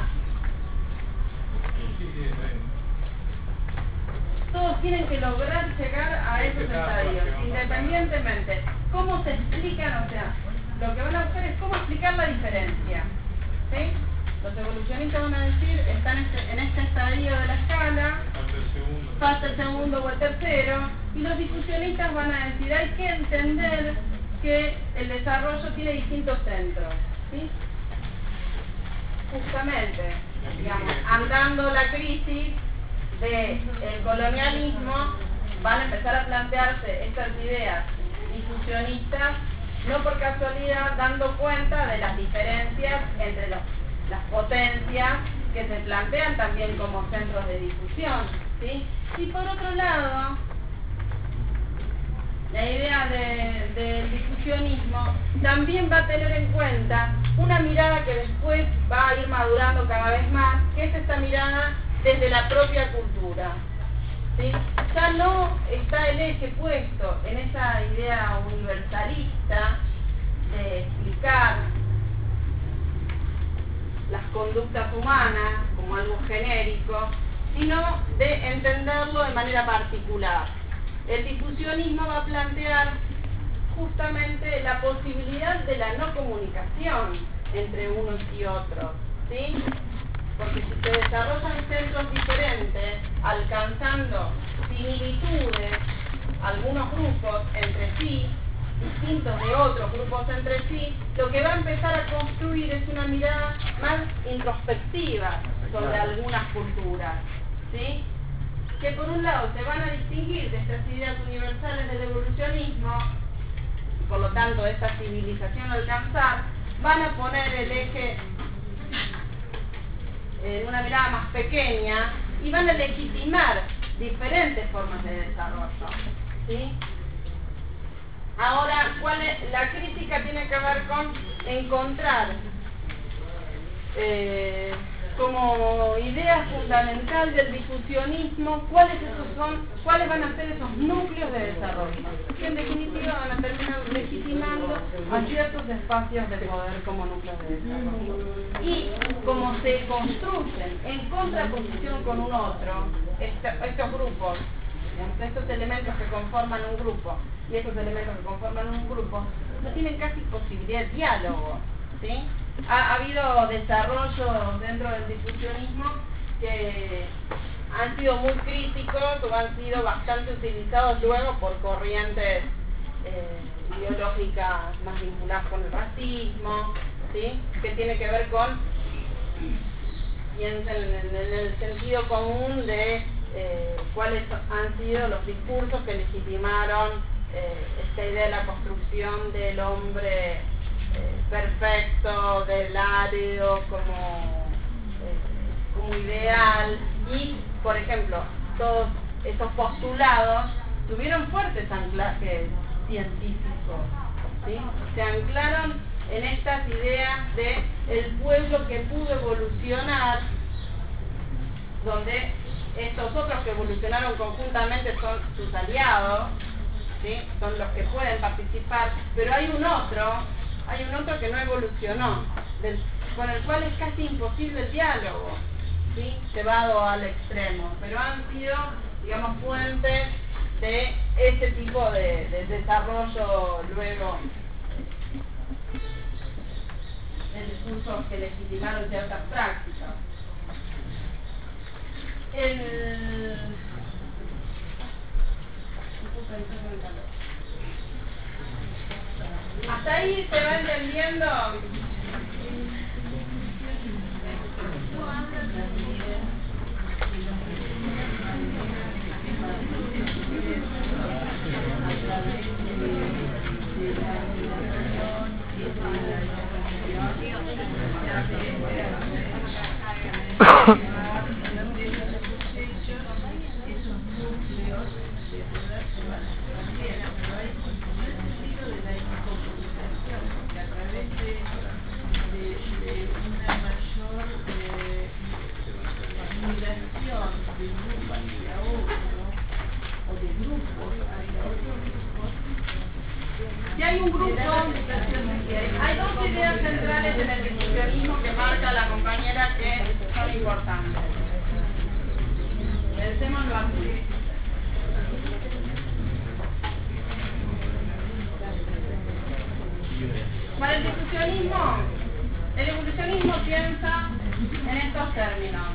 todos tienen que lograr llegar a esos estadios, independientemente. ¿Cómo se explican? O sea, lo que van a buscar es cómo explicar la diferencia, ¿sí? Los evolucionistas van a decir, están en este estadio de la escala, falta el segundo o el tercero, y los difusionistas van a decir, hay que entender que el desarrollo tiene distintos centros, ¿sí? Justamente, digamos, andando la crisis del colonialismo, van a empezar a plantearse estas ideas difusionistas, no por casualidad, dando cuenta de las diferencias entre las potencias que se plantean también como centros de difusión, ¿sí? Y por otro lado, la idea del difusionismo también va a tener en cuenta una mirada que después va a ir madurando cada vez más, que es esta mirada desde la propia cultura, ¿sí? Ya no está el eje puesto en esa idea universalista de explicar las conductas humanas como algo genérico, sino de entenderlo de manera particular. El difusionismo va a plantear justamente la posibilidad de la no comunicación entre unos y otros, ¿sí? Porque si se desarrollan centros diferentes, alcanzando similitudes, algunos grupos entre sí, distintos de otros grupos entre sí, lo que va a empezar a construir es una mirada más introspectiva sobre algunas culturas, ¿sí? Que por un lado se van a distinguir de estas ideas universales del evolucionismo, y por lo tanto de esta civilización a alcanzar, van a poner el eje en una mirada más pequeña y van a legitimar diferentes formas de desarrollo, ¿sí? Ahora, la crítica tiene que ver con encontrar como idea fundamental del difusionismo cuáles van a ser esos núcleos de desarrollo, que en definitiva van a terminar legitimando a ciertos espacios de poder como núcleos de desarrollo. Y como se construyen en contraposición con un otro, estos grupos, digamos, estos elementos que conforman un grupo y estos elementos que conforman un grupo no tienen casi posibilidad de diálogo, ¿sí? Ha habido desarrollos dentro del difusionismo que han sido muy críticos o han sido bastante utilizados luego por corrientes ideológicas más vinculadas con el racismo, ¿sí? Que tiene que ver con, piensen en el sentido común de cuáles han sido los discursos que legitimaron esta idea de la construcción del hombre perfecto, del árido como ideal, y por ejemplo todos esos postulados tuvieron fuertes anclajes científicos, ¿sí? Se anclaron en estas ideas de el pueblo que pudo evolucionar, donde estos otros que evolucionaron conjuntamente son sus aliados, ¿sí? Son los que pueden participar, pero hay un otro que no evolucionó, con el cual es casi imposible el diálogo, ¿sí? Llevado al extremo, pero han sido, digamos, fuentes de ese tipo de desarrollo luego en discursos que legitimaron ciertas prácticas. Hasta ahí se va entendiendo. Si hay un grupo, hay dos ideas centrales en el difusionismo que marca la compañera que son importantes. Pensémoslo así. Para el evolucionismo piensa en estos términos.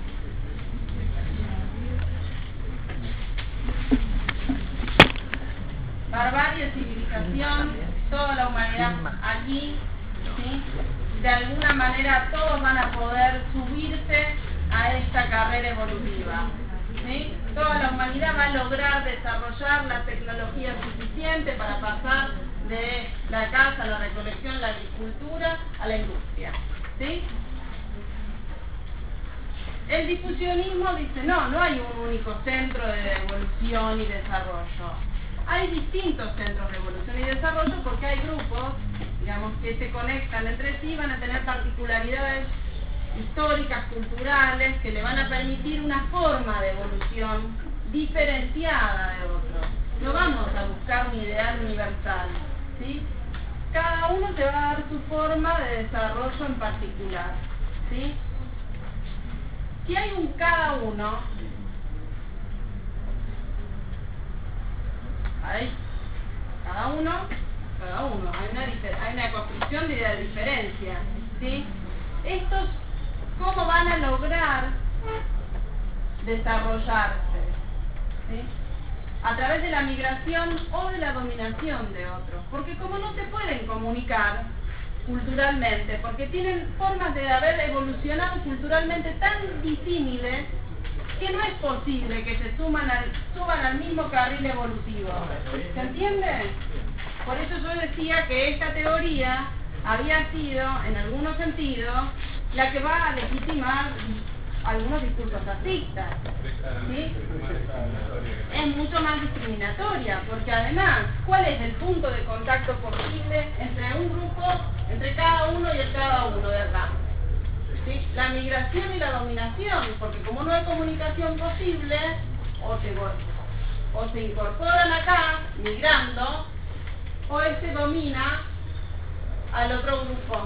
Barbarie, civilización, toda la humanidad aquí, ¿sí? De alguna manera todos van a poder subirse a esta carrera evolutiva, ¿sí? Toda la humanidad va a lograr desarrollar la tecnología suficiente para pasar de la caza, la recolección, la agricultura a la industria, ¿sí? El difusionismo dice no hay un único centro de evolución y desarrollo. Hay distintos centros de evolución y desarrollo porque hay grupos, digamos, que se conectan entre sí, van a tener particularidades históricas, culturales, que le van a permitir una forma de evolución diferenciada de otros. No vamos a buscar un ideal universal, ¿sí? Cada uno se va a dar su forma de desarrollo en particular, ¿sí? Si hay un cada uno, hay cada uno, hay una construcción de idea de diferencia, ¿sí? Estos, ¿cómo van a lograr desarrollarse? ¿Sí? A través de la migración o de la dominación de otros, porque como no se pueden comunicar culturalmente, porque tienen formas de haber evolucionado culturalmente tan disímiles, que no es posible que se suban al mismo carril evolutivo. ¿Se entiende? Por eso yo decía que esta teoría había sido, en algunos sentidos, la que va a legitimar algunos discursos racistas, ¿sí? Es mucho más discriminatoria, porque además, ¿cuál es el punto de contacto posible entre un grupo, entre cada uno y el cada uno de acá? ¿Sí? La migración y la dominación, porque como no hay comunicación posible, o se incorporan acá, migrando, o domina al otro grupo.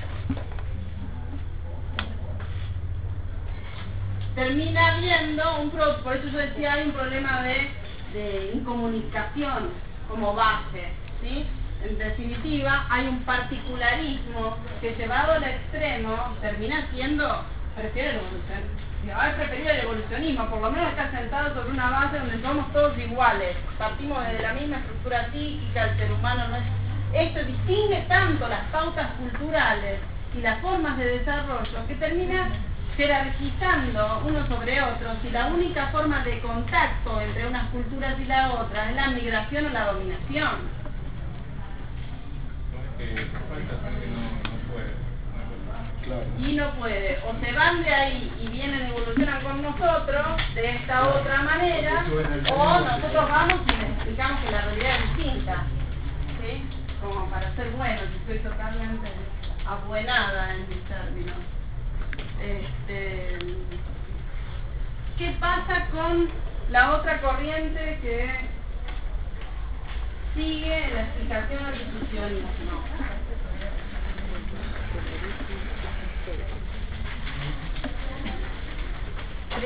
Termina habiendo por eso yo decía, hay un problema de incomunicación como base, ¿sí? En definitiva, hay un particularismo que llevado al extremo termina siendo, prefiero la evolución. Haber preferido el evolucionismo, por lo menos está sentado sobre una base donde somos todos iguales, partimos desde la misma estructura psíquica, el ser humano no es... Esto distingue tanto las pautas culturales y las formas de desarrollo que termina jerarquizando uno sobre otros, y la única forma de contacto entre unas culturas y la otra es la migración o la dominación. Y no puede, o se van de ahí y vienen y evolucionan con nosotros de esta otra manera, o nosotros vamos y les explicamos que la realidad es distinta, ¿sí? Como para ser bueno, yo estoy totalmente abuenada en mis términos. ¿Qué pasa con la otra corriente que sigue la explicación del difusionismo?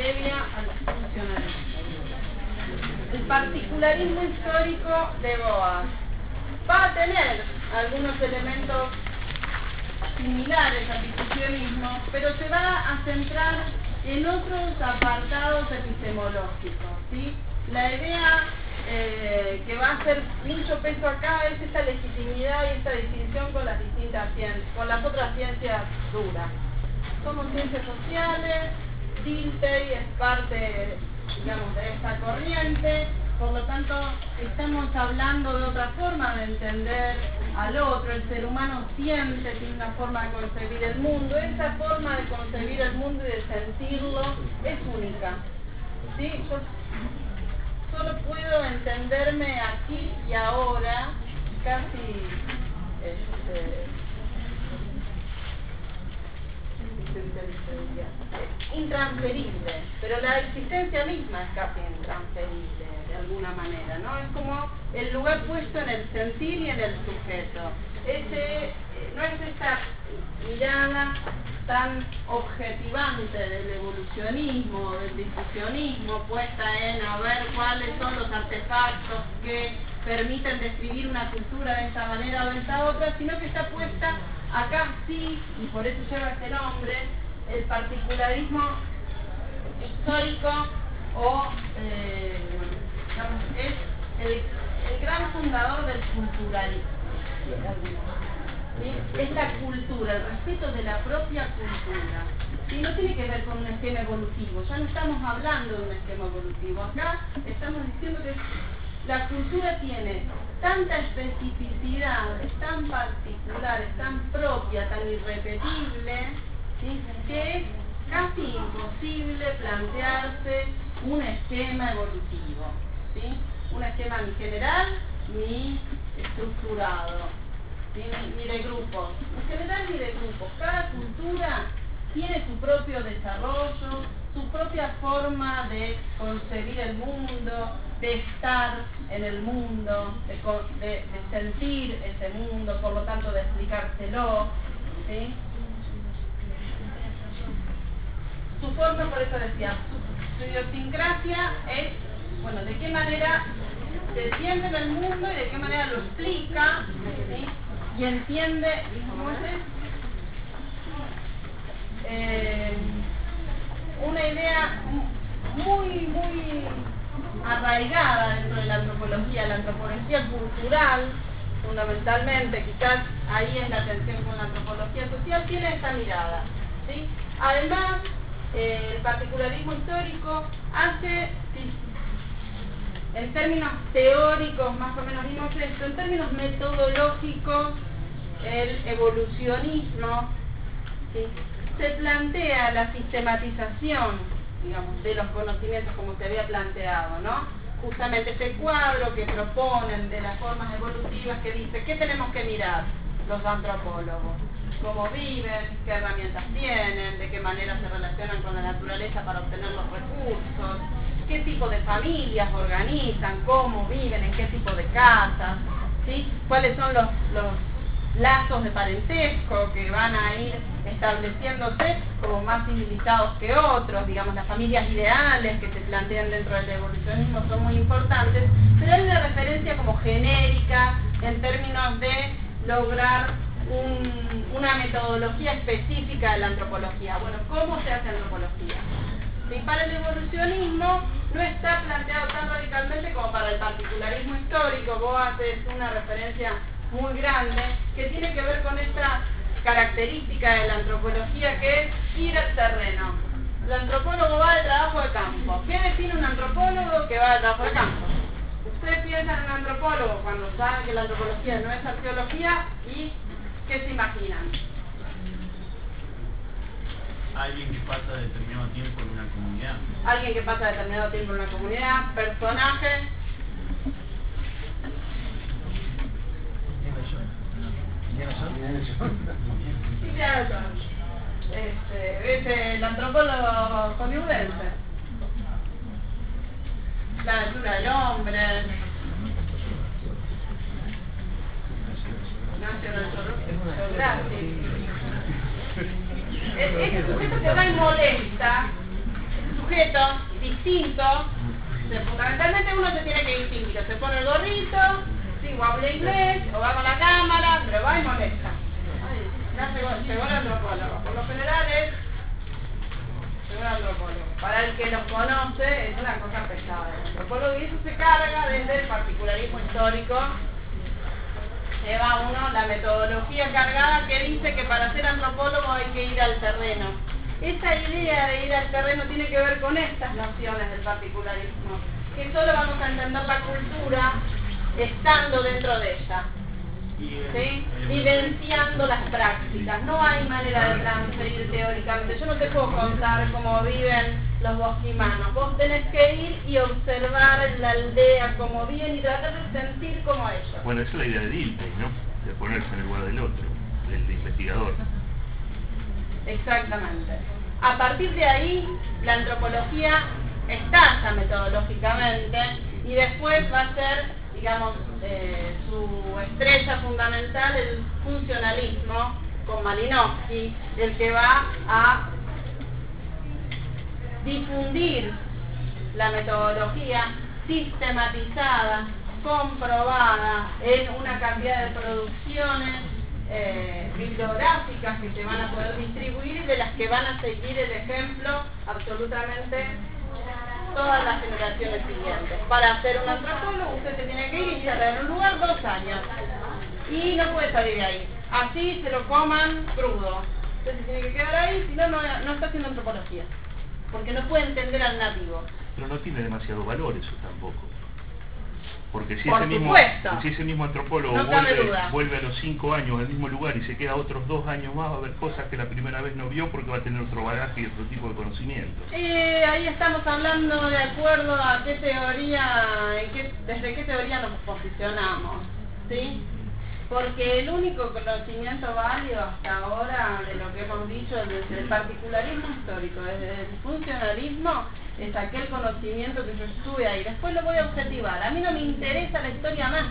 previa al funcionalismo. El particularismo histórico de Boas va a tener algunos elementos similares al discusionismo, pero se va a centrar en otros apartados epistemológicos, ¿sí? La idea que va a hacer mucho peso acá es esta legitimidad y esta distinción con las distintas ciencias, con las otras ciencias duras. Somos ciencias sociales, Dilthey es parte, digamos, de esta corriente, por lo tanto estamos hablando de otra forma de entender al otro. El ser humano siente, tiene una forma de concebir el mundo, esa forma de concebir el mundo y de sentirlo es única, ¿sí? Yo solo puedo entenderme aquí y ahora, casi intransferible, pero la existencia misma es casi intransferible de alguna manera, ¿no? Es como el lugar puesto en el sentir y en el sujeto. No es esta mirada tan objetivante del evolucionismo, del discusionismo, puesta en a ver cuáles son los artefactos que permiten describir una cultura de esta manera o de esta otra, sino que está puesta acá sí, y por eso lleva este nombre, el particularismo histórico o digamos, es el gran fundador del culturalismo, ¿sí? Es la cultura, el respeto de la propia cultura, ¿sí? No tiene que ver con un esquema evolutivo, ya no estamos hablando de un esquema evolutivo, acá estamos diciendo que la cultura tiene tanta especificidad, es tan particular, es tan propia, tan irrepetible, ¿sí? Que es casi imposible plantearse un esquema evolutivo, ¿sí? Un esquema ni general ni estructurado, ¿sí? ni de grupos, ni general ni de grupos. Cada cultura tiene su propio desarrollo, su propia forma de concebir el mundo, de estar en el mundo, de sentir ese mundo, por lo tanto de explicárselo, ¿sí? Su forma, por eso decía, su idiosincrasia es, bueno, de qué manera se entiende en el mundo y de qué manera lo explica, ¿sí? Y entiende, ¿cómo es? Una idea muy arraigada dentro de la antropología cultural, fundamentalmente, quizás ahí es la tensión con la antropología social, tiene esta mirada, ¿sí? Además, el particularismo histórico hace, en términos teóricos, más o menos vimos esto, en términos metodológicos, el evolucionismo, ¿sí? Se plantea la sistematización, digamos, de los conocimientos como se había planteado, ¿no? Justamente este cuadro que proponen de las formas evolutivas que dice, ¿qué tenemos que mirar los antropólogos? Cómo viven, qué herramientas tienen, de qué manera se relacionan con la naturaleza para obtener los recursos, qué tipo de familias organizan, cómo viven, en qué tipo de casas, ¿sí? Cuáles son los lazos de parentesco que van a ir estableciéndose como más civilizados que otros, digamos, las familias ideales que se plantean dentro del evolucionismo son muy importantes, pero hay una referencia como genérica en términos de lograr una metodología específica de la antropología. Bueno, ¿cómo se hace antropología? Y para el evolucionismo no está planteado tan radicalmente como para el particularismo histórico. Boas es una referencia muy grande que tiene que ver con esta característica de la antropología que es ir al terreno. El antropólogo va al trabajo de campo. ¿Qué define un antropólogo que va al trabajo de campo? Ustedes piensan en un antropólogo cuando saben que la antropología no es arqueología y ¿qué se imaginan? Alguien que pasa determinado tiempo en una comunidad. Alguien que pasa determinado tiempo en una comunidad, personaje. Es el antropólogo hollywoodense. La altura del hombre. National Geographic. Ese sujeto que va y molesta, ese sujetos distintos. Fundamentalmente uno se tiene que distinguir, se pone el gorrito, sí, o habla inglés, o va con la cámara, pero va y molesta. Ya llegó el antropólogo. Por lo general es llegó el antropólogo. Para el que los conoce es una cosa pesada. El antropólogo, y eso se carga desde el particularismo histórico. Lleva uno la metodología cargada que dice que para ser antropólogo hay que ir al terreno. Esa idea de ir al terreno tiene que ver con estas nociones del particularismo, que solo vamos a entender la cultura estando dentro de ella, ¿sí? Vivenciando las prácticas. No hay manera de transferir teóricamente. Yo no te puedo contar cómo viven los bosquimanos. Vos tenés que ir y observar en la aldea cómo viven y tratar de sentir como ellos. Bueno, esa es la idea de Dilthey, ¿no? De ponerse en el lugar del otro, del investigador. Exactamente. A partir de ahí, la antropología estalla metodológicamente y después va a ser, digamos, su estrella fundamental, el funcionalismo, con Malinowski, el que va a difundir la metodología sistematizada, comprobada en una cantidad de producciones bibliográficas que se van a poder distribuir y de las que van a seguir el ejemplo absolutamente todas las generaciones siguientes. Para ser un antropólogo usted se tiene que ir y encerrar en un lugar 2 años y no puede salir de ahí, así se lo coman crudo. Usted se tiene que quedar ahí, si no, no está haciendo antropología, porque no puede entender al nativo. Pero no tiene demasiado valor eso tampoco. Porque si Por ese mismo antropólogo no vuelve a los 5 años al mismo lugar y se queda otros 2 años más, va a ver cosas que la primera vez no vio porque va a tener otro bagaje y otro tipo de conocimientos. Ahí estamos hablando de acuerdo a qué teoría, desde qué teoría nos posicionamos, ¿sí? Porque el único conocimiento válido hasta ahora de lo que hemos dicho desde el particularismo histórico, desde el funcionalismo, es aquel conocimiento que yo estuve ahí. Después lo voy a objetivar. A mí no me interesa la historia más.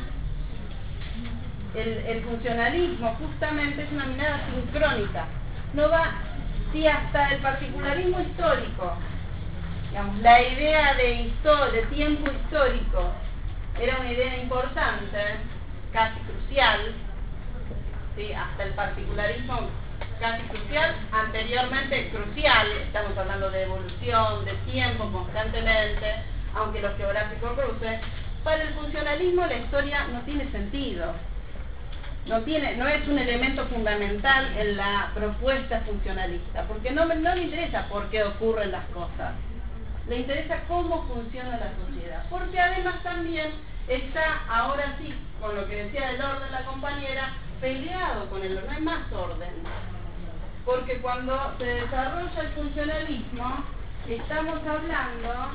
El funcionalismo justamente es una mirada sincrónica. No va, si hasta el particularismo histórico, digamos, la idea de tiempo histórico era una idea importante, casi crucial, ¿sí? Hasta el particularismo casi crucial, anteriormente crucial, estamos hablando de evolución, de tiempo constantemente, aunque lo geográfico cruce. Para el funcionalismo la historia no tiene sentido, no es un elemento fundamental en la propuesta funcionalista, porque no le interesa por qué ocurren las cosas, le interesa cómo funciona la sociedad, porque además también está, ahora sí, con lo que decía del orden la compañera, peleado con el orden, no hay más orden. Porque cuando se desarrolla el funcionalismo, estamos hablando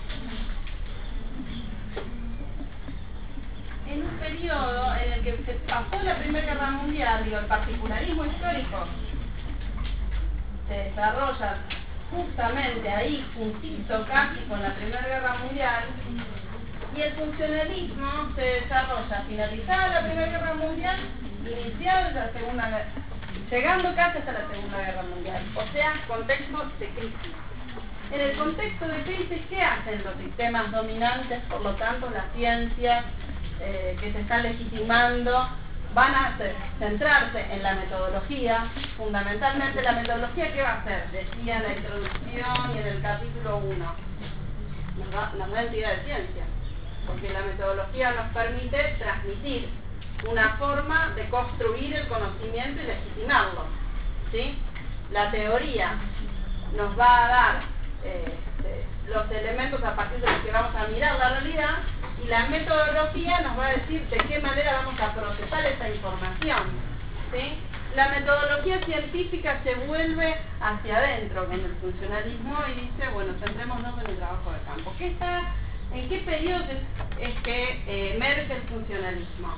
en un periodo en el que se pasó la Primera Guerra Mundial, el particularismo histórico se desarrolla justamente ahí, juntito casi con la Primera Guerra Mundial, y el funcionalismo se desarrolla finalizada la Primera Guerra Mundial, iniciada la Segunda Guerra, llegando casi hasta la Segunda Guerra Mundial, o sea, contexto de crisis. En el contexto de crisis, ¿qué hacen los sistemas dominantes? Por lo tanto, las ciencias que se están legitimando van a centrarse en la metodología. Fundamentalmente, la metodología, ¿qué va a hacer? Decía en la introducción y en el capítulo 1, nos da entidad de ciencia, porque la metodología nos permite transmitir una forma de construir el conocimiento y legitimarlo, ¿sí? La teoría nos va a dar los elementos a partir de los que vamos a mirar la realidad, y la metodología nos va a decir de qué manera vamos a procesar esa información, ¿sí? La metodología científica se vuelve hacia adentro con el funcionalismo y dice, bueno, centrémonos en el trabajo de campo. ¿En qué periodo es que emerge el funcionalismo?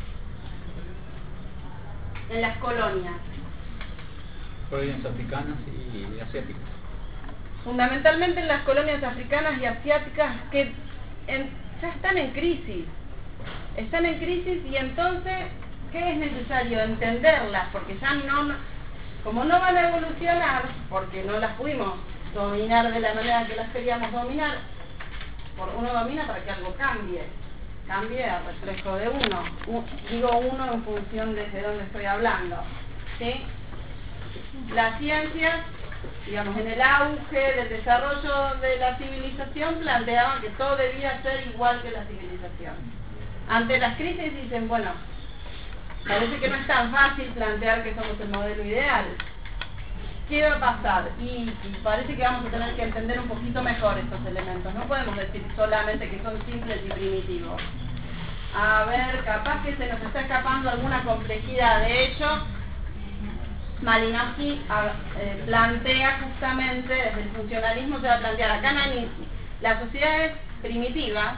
En las colonias. Colonias africanas y asiáticas. Fundamentalmente en las colonias africanas y asiáticas que ya están en crisis. Están en crisis y entonces, ¿qué es necesario? Entenderlas, porque ya como no van a evolucionar, porque no las pudimos dominar de la manera que las queríamos dominar. Uno domina para que algo cambie a reflejo de uno. Digo uno en función desde dónde estoy hablando, ¿sí? Las ciencias, digamos, en el auge del desarrollo de la civilización, planteaban que todo debía ser igual que la civilización. Ante las crisis dicen, bueno, parece que no es tan fácil plantear que somos el modelo ideal. ¿Qué va a pasar? Y parece que vamos a tener que entender un poquito mejor estos elementos. No podemos decir solamente que son simples y primitivos. A ver, capaz que se nos está escapando alguna complejidad. De hecho, Malinowski plantea justamente, desde el funcionalismo se va a plantear, acá no hay las sociedades primitivas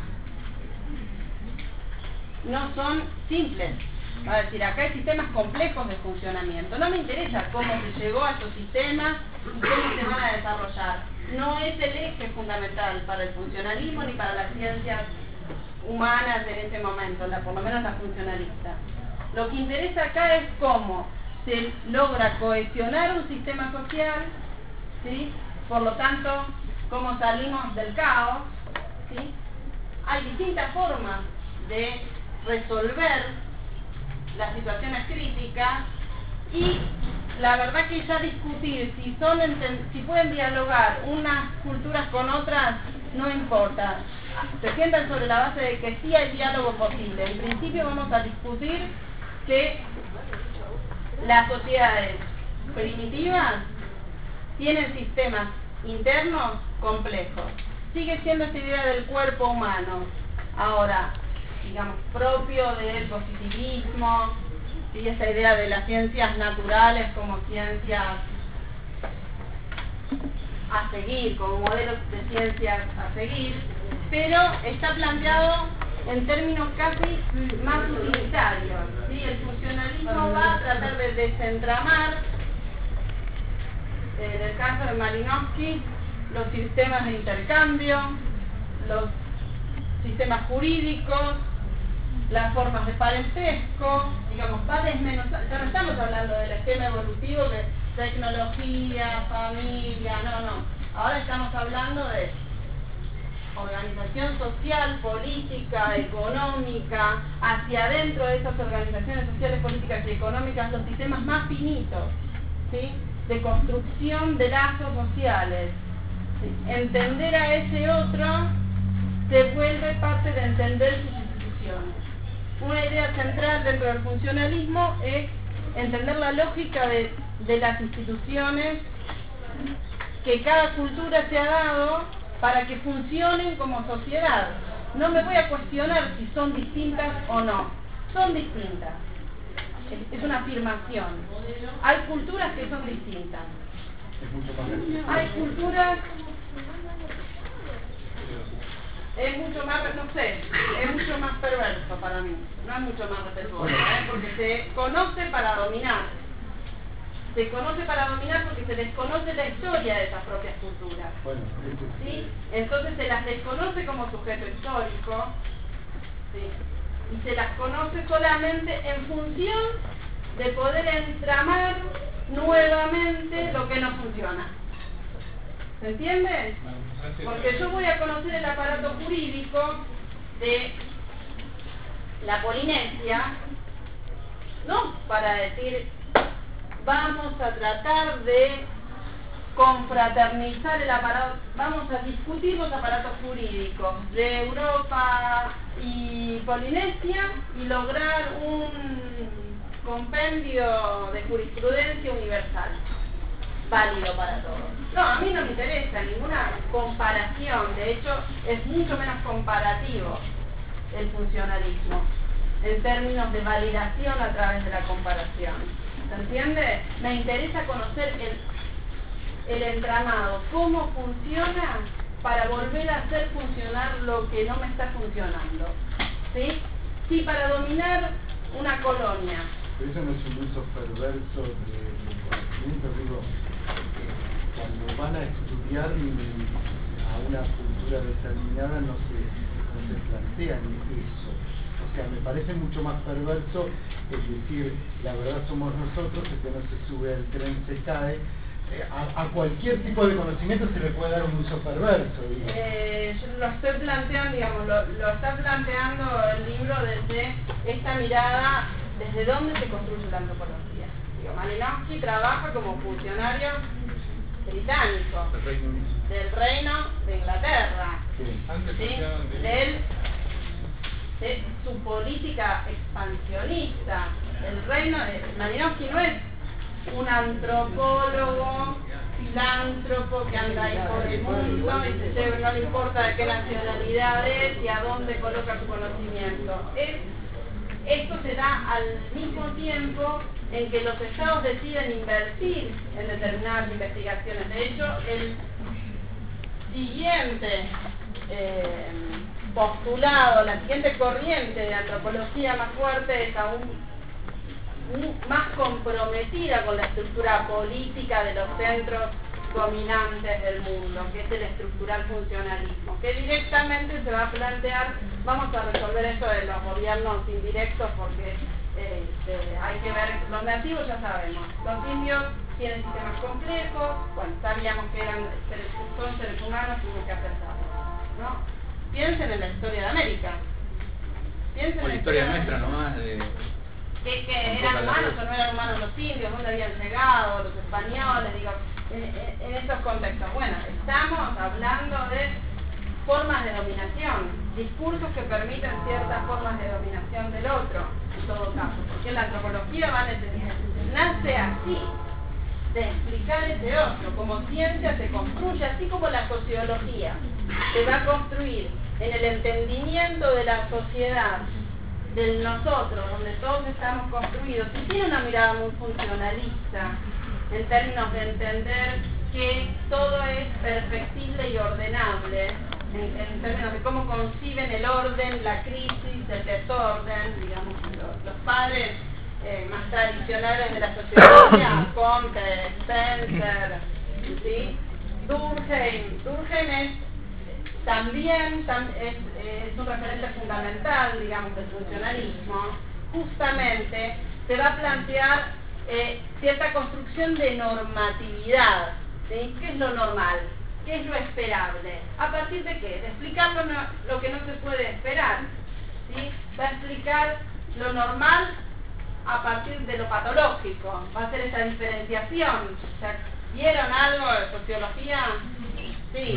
no son simples. Va a decir, acá hay sistemas complejos de funcionamiento. No me interesa cómo se llegó a estos sistemas y cómo se van a desarrollar. No es el eje fundamental para el funcionalismo ni para las ciencias humanas en ese momento, por lo menos la funcionalista. Lo que interesa acá es cómo se logra cohesionar un sistema social, ¿sí? Por lo tanto, cómo salimos del caos, ¿sí? Hay distintas formas de resolver las situaciones críticas y la verdad que ya discutir si pueden dialogar unas culturas con otras no importa. Se sientan sobre la base de que sí hay diálogo posible. En principio vamos a discutir que las sociedades primitivas tienen sistemas internos complejos. Sigue siendo esta idea del cuerpo humano. Ahora, digamos, propio del positivismo, y esa idea de las ciencias naturales como ciencias a seguir, como modelos de ciencias a seguir, pero está planteado en términos casi más utilitarios, ¿sí? El funcionalismo va a tratar de desentramar, en el caso de Malinowski, los sistemas de intercambio, los sistemas jurídicos, las formas de parentesco, digamos, va a desmenuzar. Ya no estamos hablando del esquema evolutivo de tecnología, familia, no. Ahora estamos hablando de organización social, política, económica, hacia adentro de esas organizaciones sociales, políticas y económicas, los sistemas más finitos, ¿sí? De construcción de lazos sociales. ¿Sí? Entender a ese otro se vuelve parte de entender sus instituciones. Una idea central dentro del funcionalismo es entender la lógica de las instituciones que cada cultura se ha dado para que funcionen como sociedad. No me voy a cuestionar si son distintas o no. Son distintas. Es una afirmación. Hay culturas que son distintas. Hay culturas... Es mucho más, no sé, es mucho más perverso para mí. No es mucho más respetuoso, porque se conoce para dominar. Se conoce para dominar porque se desconoce la historia de esas propias culturas. ¿Sí? Entonces se las desconoce como sujeto histórico, ¿sí? Y se las conoce solamente en función de poder entramar nuevamente lo que no funciona. ¿Se entiende? Porque yo voy a conocer el aparato jurídico de la Polinesia, no para decir vamos a tratar de confraternizar el aparato, vamos a discutir los aparatos jurídicos de Europa y Polinesia y lograr un compendio de jurisprudencia universal, válido para todos. No, a mí no me interesa ninguna comparación, de hecho es mucho menos comparativo el funcionalismo, en términos de validación a través de la comparación. ¿Se entiende? Me interesa conocer el entramado, cómo funciona para volver a hacer funcionar lo que no me está funcionando. ¿Sí? Sí, para dominar una colonia. Pero eso no es un uso perverso del conocimiento, digo, cuando van a estudiar a una cultura determinada no se plantean eso. O sea, me parece mucho más perverso el decir, la verdad somos nosotros, el que no se sube al tren se cae, a cualquier tipo de conocimiento se le puede dar un uso perverso, digamos. Yo lo estoy planteando, digamos, lo está planteando el libro desde esta mirada, desde dónde se construye la antropología. Digo, Malinowski trabaja como funcionario británico del Reino de Inglaterra, ¿sí? De su política expansionista. El reino de Malinowski no es un antropólogo, filántropo que anda ahí por el mundo y no le importa de qué nacionalidad es y a dónde coloca su conocimiento. Esto se da al mismo tiempo en que los estados deciden invertir en determinadas investigaciones. De hecho, el siguiente postulado, la siguiente corriente de antropología más fuerte es aún más comprometida con la estructura política de los centros dominantes del mundo, que es el estructural funcionalismo, que directamente se va a plantear, vamos a resolver eso de los gobiernos indirectos porque hay que ver, los nativos ya sabemos, los indios tienen sistemas complejos, bueno, sabíamos que son seres humanos, tuvimos que aceptarlo, ¿no? Piensen en la historia de América, piensen Por la historia nuestra nomás de... que eran humanos o no eran humanos los indios, dónde habían llegado, los españoles, digo, en estos contextos. Bueno, estamos hablando de formas de dominación, discursos que permiten ciertas formas de dominación del otro, en todo caso, porque la antropología nace así, de explicar ese otro, como ciencia se construye, así como la sociología se va a construir en el entendimiento de la sociedad, del nosotros, donde todos estamos construidos, y tiene una mirada muy funcionalista en términos de entender que todo es perfectible y ordenable, en términos de cómo conciben el orden, la crisis, el desorden, digamos, los padres más tradicionales de la sociología, Comte, Spencer, ¿sí? Durkheim es también es un referente fundamental, digamos, del funcionalismo. Justamente se va a plantear cierta construcción de normatividad, ¿sí? ¿Qué es lo normal? ¿Qué es lo esperable? ¿A partir de qué? De explicar lo que no se puede esperar, ¿sí? Va a explicar lo normal a partir de lo patológico, va a hacer esa diferenciación. O sea, ¿vieron algo de sociología? Sí.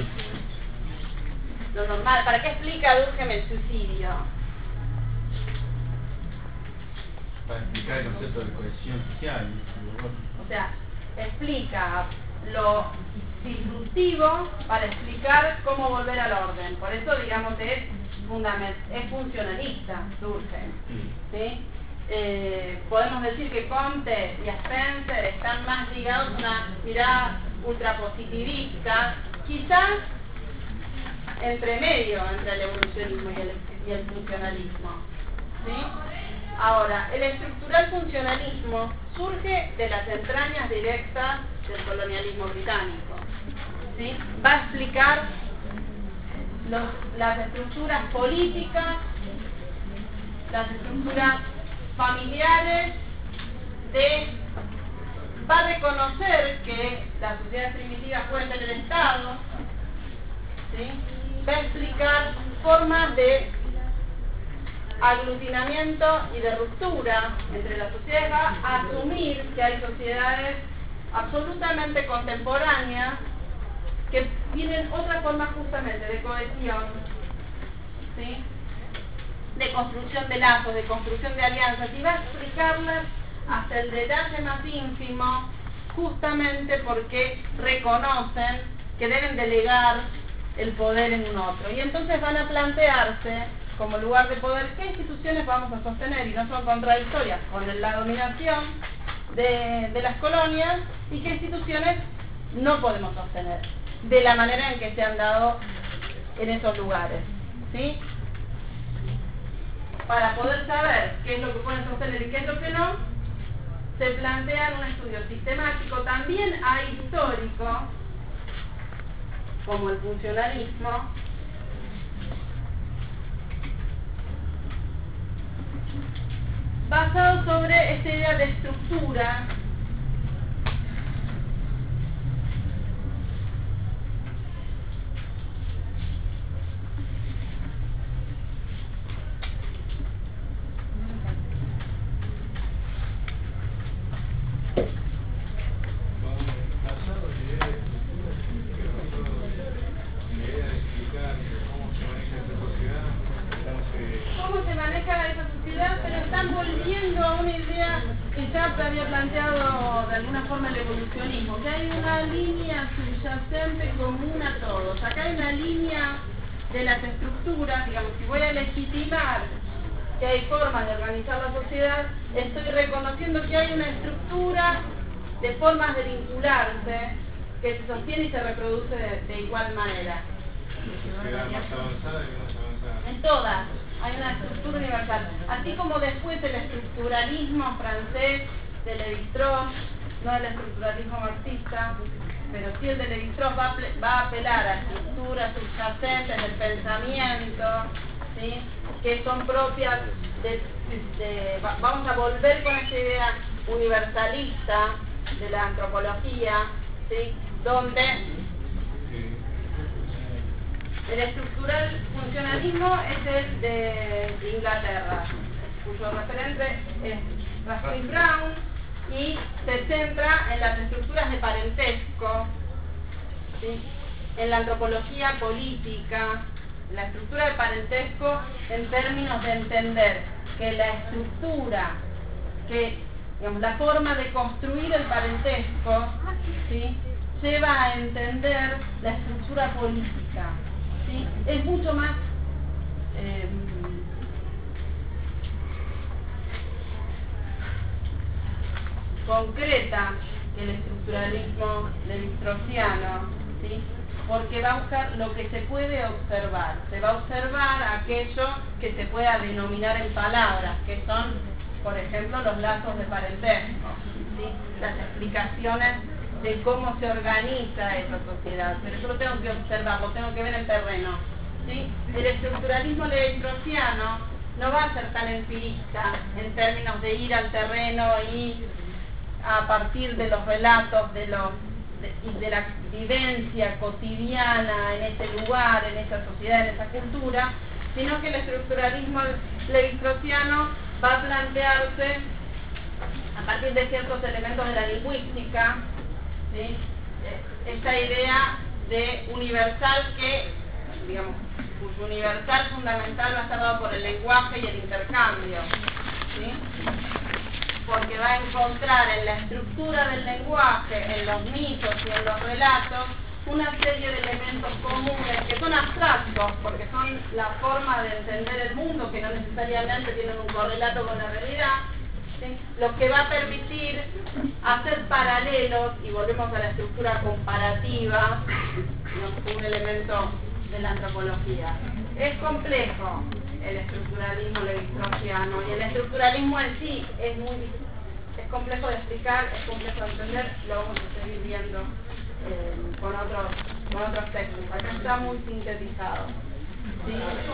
Lo normal. ¿Para qué explica Durkheim el suicidio? Para explicar el concepto de cohesión social. O sea, explica lo disruptivo para explicar cómo volver al orden. Por eso, digamos, es funcionalista Durkheim, ¿sí? Podemos decir que Comte y Spencer están más ligados a una mirada ultrapositivista, quizás entre medio entre el evolucionismo y el funcionalismo, ¿sí? Ahora, el estructural funcionalismo surge de las entrañas directas del colonialismo británico, ¿sí? Va a explicar las estructuras políticas, las estructuras familiares, va a reconocer que las sociedades primitivas pueden tener Estado, ¿sí? Va a explicar formas de aglutinamiento y de ruptura entre las sociedades, va a asumir que hay sociedades absolutamente contemporáneas que tienen otra forma justamente de cohesión, ¿sí? De construcción de lazos, de construcción de alianzas, y va a explicarlas hasta el detalle más ínfimo, justamente porque reconocen que deben delegar el poder en un otro. Y entonces van a plantearse, como lugar de poder, qué instituciones vamos a sostener, y no son contradictorias con la dominación de las colonias, y qué instituciones no podemos sostener, de la manera en que se han dado en esos lugares, ¿sí? Para poder saber qué es lo que pueden sostener y qué es lo que no, se plantea un estudio sistemático, también ahistórico, como el funcionalismo, basado sobre esta idea de estructura idea que ya había planteado de alguna forma el evolucionismo, que hay una línea subyacente común a todos. Acá hay una línea de las estructuras, digamos, si voy a legitimar que hay formas de organizar la sociedad, estoy reconociendo que hay una estructura de formas de vincularse que se sostiene y se reproduce de igual manera. Sociedad más avanzada y menos avanzada. En todas hay una estructura universal, así como después el estructuralismo francés de Lévi-Strauss, no el estructuralismo marxista, pero sí el de Lévi-Strauss va a apelar a estructuras subyacentes del pensamiento, ¿sí?, que son propias vamos a volver con esa idea universalista de la antropología, ¿sí?, donde el estructural funcionalismo es el de Inglaterra, cuyo referente es Raskin Brown, y se centra en las estructuras de parentesco, ¿sí?, en la antropología política, la estructura de parentesco en términos de entender que la estructura, que digamos, la forma de construir el parentesco, ¿sí?, lleva a entender la estructura política, ¿sí? Es mucho más concreta que el estructuralismo levi-straussiano, ¿sí?, porque va a buscar lo que se puede observar, se va a observar aquello que se pueda denominar en palabras, que son, por ejemplo, los lazos de parentesco, ¿sí?, las explicaciones de cómo se organiza esa sociedad, pero yo lo tengo que observar, lo tengo que ver en terreno, ¿sí? El estructuralismo levi-straussiano no va a ser tan empirista en términos de ir al terreno y a partir de los relatos y de la vivencia cotidiana en ese lugar, en esa sociedad, en esa cultura, sino que el estructuralismo levi-straussiano va a plantearse a partir de ciertos elementos de la lingüística, ¿sí?, esta idea de universal que, digamos, cuyo universal fundamental va a estar dado por el lenguaje y el intercambio, ¿sí?, porque va a encontrar en la estructura del lenguaje, en los mitos y en los relatos, una serie de elementos comunes que son abstractos, porque son la forma de entender el mundo, que no necesariamente tienen un correlato con la realidad, ¿sí?, lo que va a permitir hacer paralelos, y volvemos a la estructura comparativa, ¿no?, un elemento de la antropología. Es complejo el estructuralismo levi-straussiano, y el estructuralismo en sí es complejo de explicar, es complejo de entender, lo vamos a seguir viendo con otros textos. Acá está muy sintetizado, ¿sí?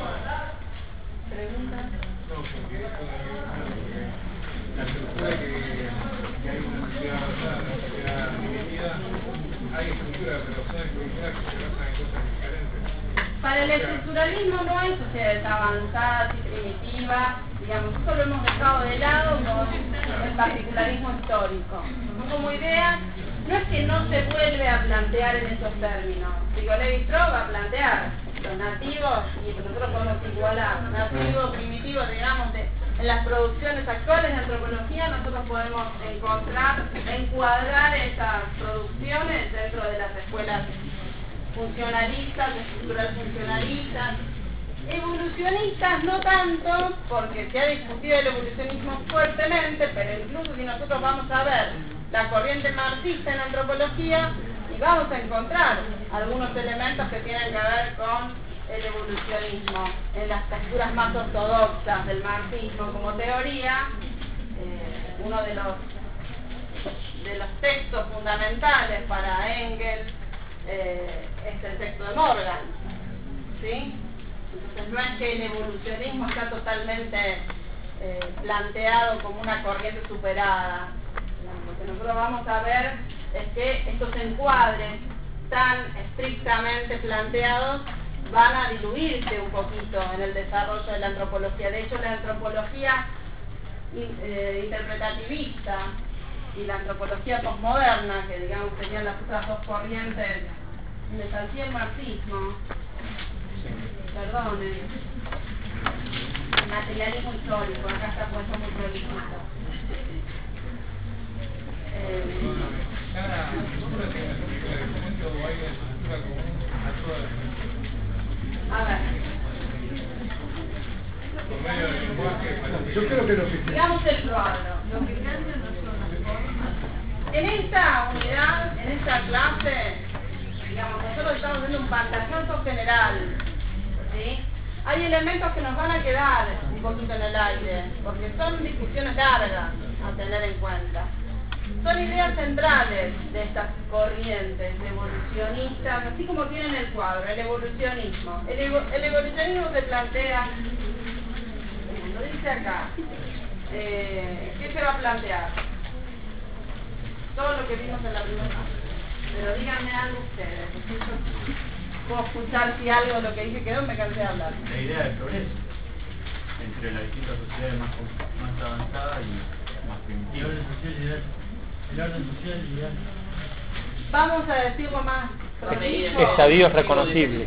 ¿Preguntas? No, porque eso la estructura que hay una sociedad avanzada, una sociedad dividida, hay estructuras, pero son estructuras que se basan en cosas diferentes. Para el estructuralismo no hay sociedades avanzadas y primitivas, digamos, eso lo hemos dejado de lado con el particularismo histórico. Como idea, no es que no se vuelve a plantear en esos términos. Digo, Lévi-Strauss va a plantear los nativos, y nosotros podemos igualar, nativos, primitivos, digamos, en las producciones actuales de antropología nosotros podemos encuadrar esas producciones dentro de las escuelas funcionalistas, estructurales funcionalistas, evolucionistas no tanto, porque se ha discutido el evolucionismo fuertemente, pero incluso si nosotros vamos a ver la corriente marxista en antropología, y vamos a encontrar algunos elementos que tienen que ver con el evolucionismo en las posturas más ortodoxas del marxismo como teoría. Uno de los textos fundamentales para Engels es el texto de Morgan, ¿sí? Entonces no es que el evolucionismo está totalmente planteado como una corriente superada. Lo que nosotros vamos a ver es que estos encuadres tan estrictamente planteados van a diluirse un poquito en el desarrollo de la antropología. De hecho, la antropología interpretativista y la antropología posmoderna, que digamos tenían las otras dos corrientes, me salté el marxismo, perdonen. materialismo histórico, acá está puesto muy prolijito. Cada cultura tiene su película de momento o hay una estructura común a todas las culturas. A ver. Por medio del lenguaje para Yo creo que lo que se... Digamos el cuadro. Lo que cambian no son las formas. En esta unidad, en esta clase, digamos, nosotros estamos haciendo un pantallazo general, ¿sí? Hay elementos que nos van a quedar un poquito en el aire, porque son discusiones largas a tener en cuenta. Son ideas centrales de estas corrientes evolucionistas, así como tienen el cuadro, el evolucionismo. El evolucionismo se plantea, lo dice acá, ¿qué se va a plantear? Todo lo que vimos en la primera parte. Pero díganme algo ustedes, porque yo puedo escuchar si algo de lo que dije quedó, me cansé de hablar. La idea de progreso entre las distintas sociedades más avanzadas y más primitivas. El orden social ideal. Vamos a decirlo más preciso. Estadios reconocibles.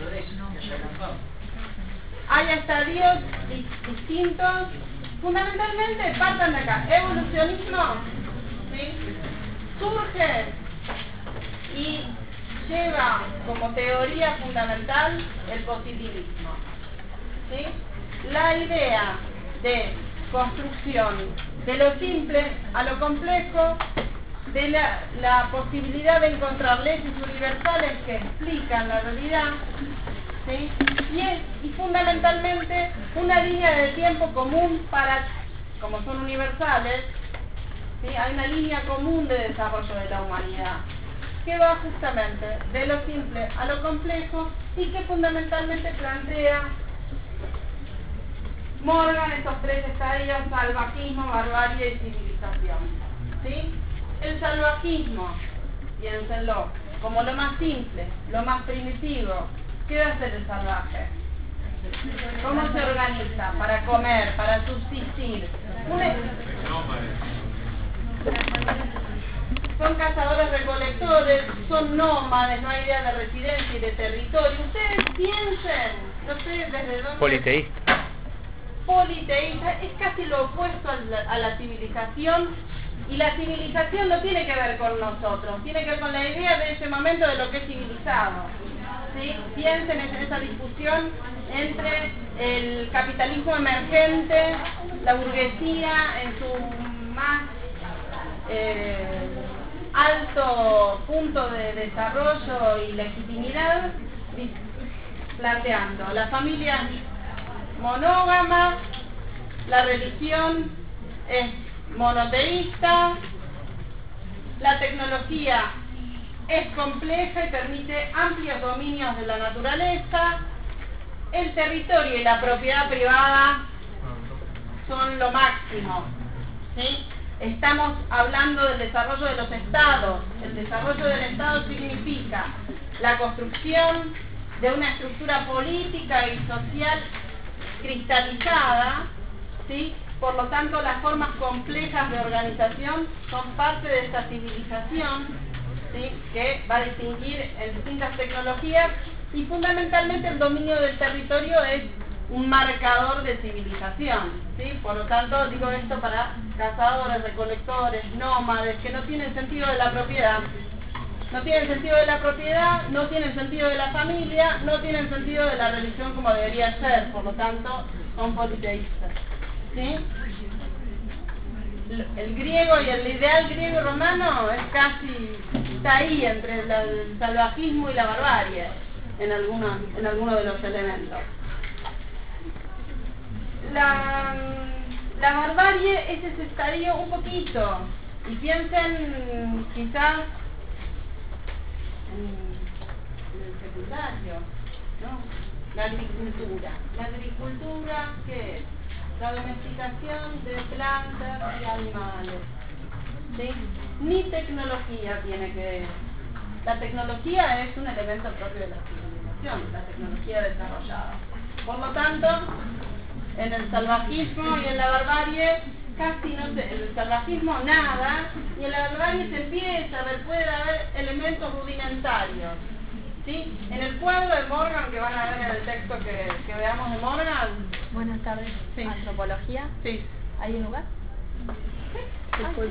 Hay estadios distintos, fundamentalmente partan de acá. Evolucionismo, ¿sí? Surge y lleva como teoría fundamental el positivismo, ¿sí? La idea de construcción de lo simple a lo complejo, de la posibilidad de encontrar leyes universales que explican la realidad, ¿sí? Y fundamentalmente una línea de tiempo común para, como son universales, ¿sí? Hay una línea común de desarrollo de la humanidad que va justamente de lo simple a lo complejo y que fundamentalmente plantea Morgan estos tres estadios: salvajismo, barbarie y civilización, ¿sí? El salvajismo, piénsenlo, como lo más simple, lo más primitivo. ¿Qué va a hacer el salvaje? ¿Cómo se organiza para comer, para subsistir? Son cazadores recolectores, son nómades, no hay idea de residencia y de territorio. Ustedes piensen, no sé desde dónde... Politeísta. Politeísta, es casi lo opuesto a la civilización, y la civilización no tiene que ver con nosotros, tiene que ver con la idea de ese momento de lo que es civilizado, ¿sí? Piensen en esa discusión entre el capitalismo emergente, la burguesía en su más alto punto de desarrollo y legitimidad, planteando la familia monógama, la religión es monoteísta, la tecnología es compleja y permite amplios dominios de la naturaleza, el territorio y la propiedad privada son lo máximo, ¿sí? Estamos hablando del desarrollo de los estados. El desarrollo del estado significa la construcción de una estructura política y social cristalizada, ¿sí? Por lo tanto, las formas complejas de organización son parte de esta civilización, ¿sí? Que va a distinguir en distintas tecnologías, y fundamentalmente el dominio del territorio es un marcador de civilización, ¿sí? Por lo tanto, digo esto para cazadores, recolectores, nómades, que no tienen sentido de la propiedad. No tienen sentido de la propiedad, no tienen sentido de la familia, no tienen sentido de la religión como debería ser, por lo tanto, son politeístas, ¿sí? El griego y el ideal griego romano es casi, está ahí entre el salvajismo y la barbarie, en alguno de los elementos. La barbarie es ese estadio un poquito, y piensen quizás en el secundario, ¿no? La agricultura. ¿La agricultura qué es? La domesticación de plantas y animales, ¿sí? Ni tecnología tiene que ver. La tecnología es un elemento propio de la civilización, la tecnología desarrollada. Por lo tanto, en el salvajismo y en la barbarie casi no se, en el salvajismo nada, y en la barbarie se empieza a ver, puede haber elementos rudimentarios, ¿Sí? En el cuadro de Morgan, que van a ver en el texto que veamos de Morgan. Buenas tardes. Sí. Antropología. Sí. ¿Hay un lugar? Disculpe.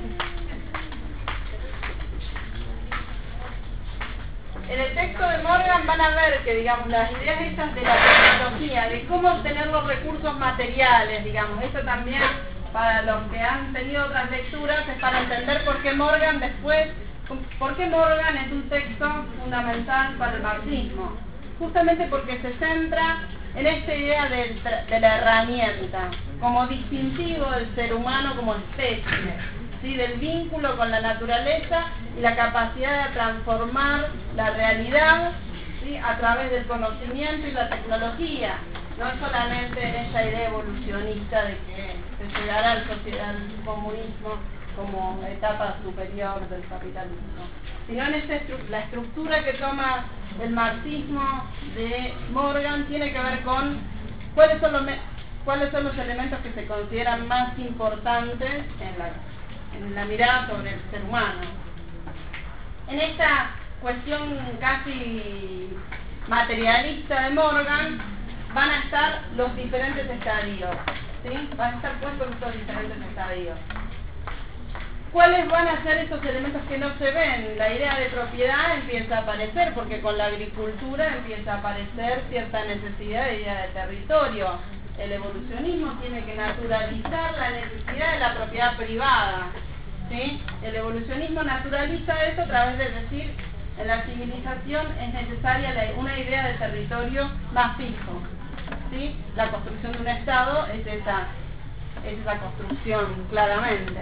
En el texto de Morgan van a ver que, digamos, las ideas estas de la tecnología, de cómo obtener los recursos materiales, digamos, esto también para los que han tenido otras lecturas es para entender por qué Morgan después, por qué Morgan es un texto fundamental para el marxismo. Justamente porque se centra en esta idea de la herramienta, como distintivo del ser humano como especie, ¿sí? Del vínculo con la naturaleza y la capacidad de transformar la realidad, ¿sí? A través del conocimiento y la tecnología. No es solamente en esta idea evolucionista de que se llegará al comunismo como etapa superior del capitalismo, sino en la estructura que toma el marxismo de Morgan tiene que ver con cuáles son los elementos que se consideran más importantes en la mirada sobre el ser humano. En esta cuestión casi materialista de Morgan van a estar los diferentes estadios, ¿sí? Van a estar puestos estos diferentes estadios. ¿Cuáles van a ser esos elementos que no se ven? La idea de propiedad empieza a aparecer, porque con la agricultura empieza a aparecer cierta necesidad de idea de territorio. El evolucionismo tiene que naturalizar la necesidad de la propiedad privada, ¿sí? El evolucionismo naturaliza eso a través de decir, en la civilización es necesaria una idea de territorio más fijo, ¿sí? La construcción de un Estado es esa construcción, claramente.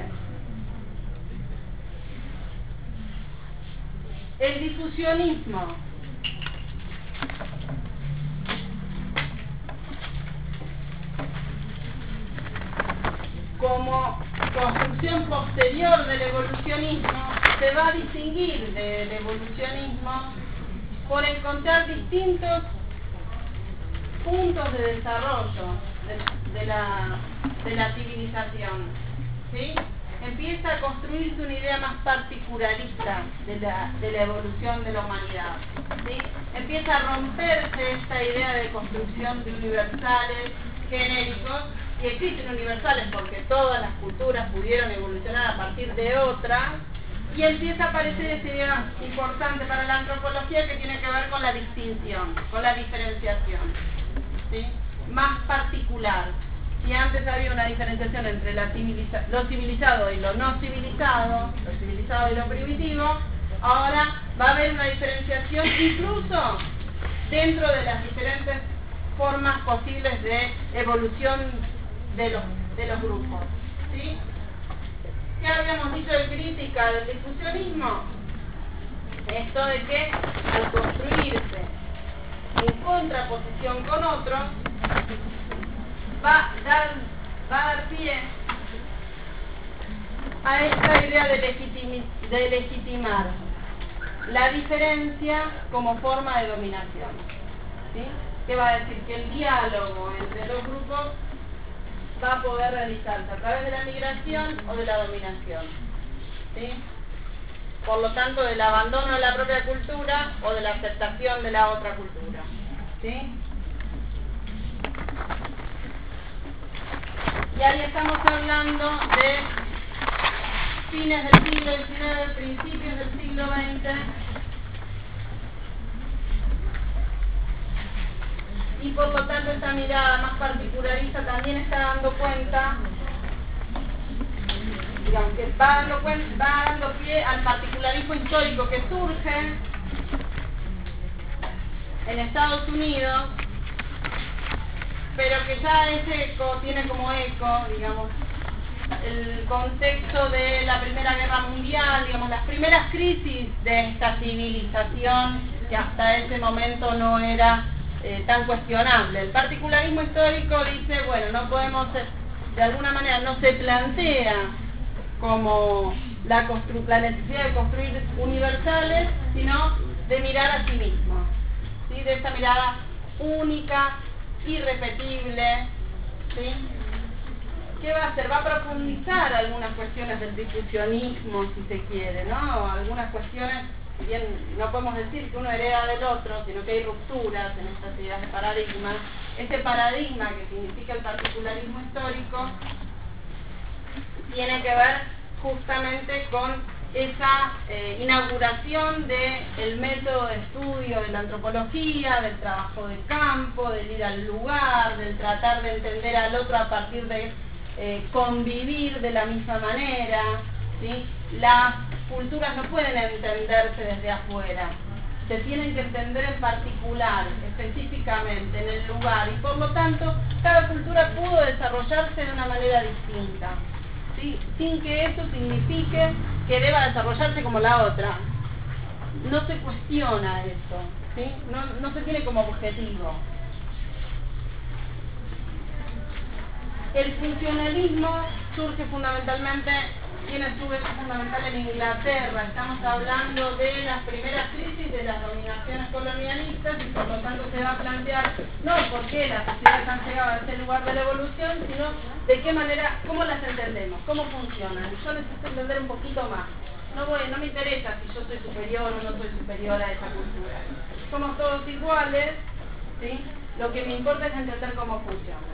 El difusionismo. Como construcción posterior del evolucionismo, se va a distinguir del evolucionismo por encontrar distintos puntos de desarrollo de la civilización, ¿sí? Empieza a construirse una idea más particularista de la evolución de la humanidad, ¿sí? Empieza a romperse esta idea de construcción de universales genéricos, y existen universales porque todas las culturas pudieron evolucionar a partir de otras, y empieza a aparecer esta idea importante para la antropología que tiene que ver con la distinción, con la diferenciación, ¿sí? Más particular. Si antes había una diferenciación entre lo civilizado y lo no civilizado, lo civilizado y lo primitivo, ahora va a haber una diferenciación incluso dentro de las diferentes formas posibles de evolución de los grupos, ¿sí? ¿Qué habíamos dicho de crítica del difusionismo? Esto de que al construirse en contraposición con otros, va a dar pie a esta idea de legitimar la diferencia como forma de dominación, ¿sí? Que va a decir que el diálogo entre los grupos va a poder realizarse a través de la migración o de la dominación, ¿sí? Por lo tanto, del abandono de la propia cultura o de la aceptación de la otra cultura, ¿sí? Y ahí estamos hablando de fines del siglo XIX, principios del siglo XX, y por lo tanto esta mirada más particularista también está dando cuenta, digamos que va dando pie al particularismo histórico que surge en Estados Unidos, pero que ya tiene como eco, digamos, el contexto de la Primera Guerra Mundial, digamos, las primeras crisis de esta civilización que hasta ese momento no era tan cuestionable. El particularismo histórico dice, bueno, no podemos, de alguna manera no se plantea como la necesidad de construir universales, sino de mirar a sí mismo, ¿sí? De esta mirada única, irrepetible, ¿sí? ¿Qué va a hacer? Va a profundizar algunas cuestiones del difusionismo, si se quiere, ¿no? Algunas cuestiones si bien no podemos decir que uno hereda del otro, sino que hay rupturas en estas ideas de paradigma, este paradigma que significa el particularismo histórico tiene que ver justamente con esa inauguración del método de estudio de la antropología, del trabajo de campo, del ir al lugar, del tratar de entender al otro a partir de convivir de la misma manera, ¿sí? Las culturas no pueden entenderse desde afuera, se tienen que entender en particular, específicamente, en el lugar, y por lo tanto cada cultura pudo desarrollarse de una manera distinta, ¿sí? Sin que eso signifique que deba desarrollarse como la otra. No se cuestiona eso, ¿sí? No se tiene como objetivo. El funcionalismo surge fundamentalmente, tiene su eje fundamental en Inglaterra. Estamos hablando de las primeras crisis de las dominaciones colonialistas y por lo tanto se va a plantear no por qué las sociedades han llegado a ese lugar de la evolución, sino de qué manera, cómo las entendemos, cómo funcionan. Yo necesito entender un poquito más. No me interesa si yo soy superior o no soy superior a esa cultura. Somos todos iguales, ¿sí? Lo que me importa es entender cómo funciona.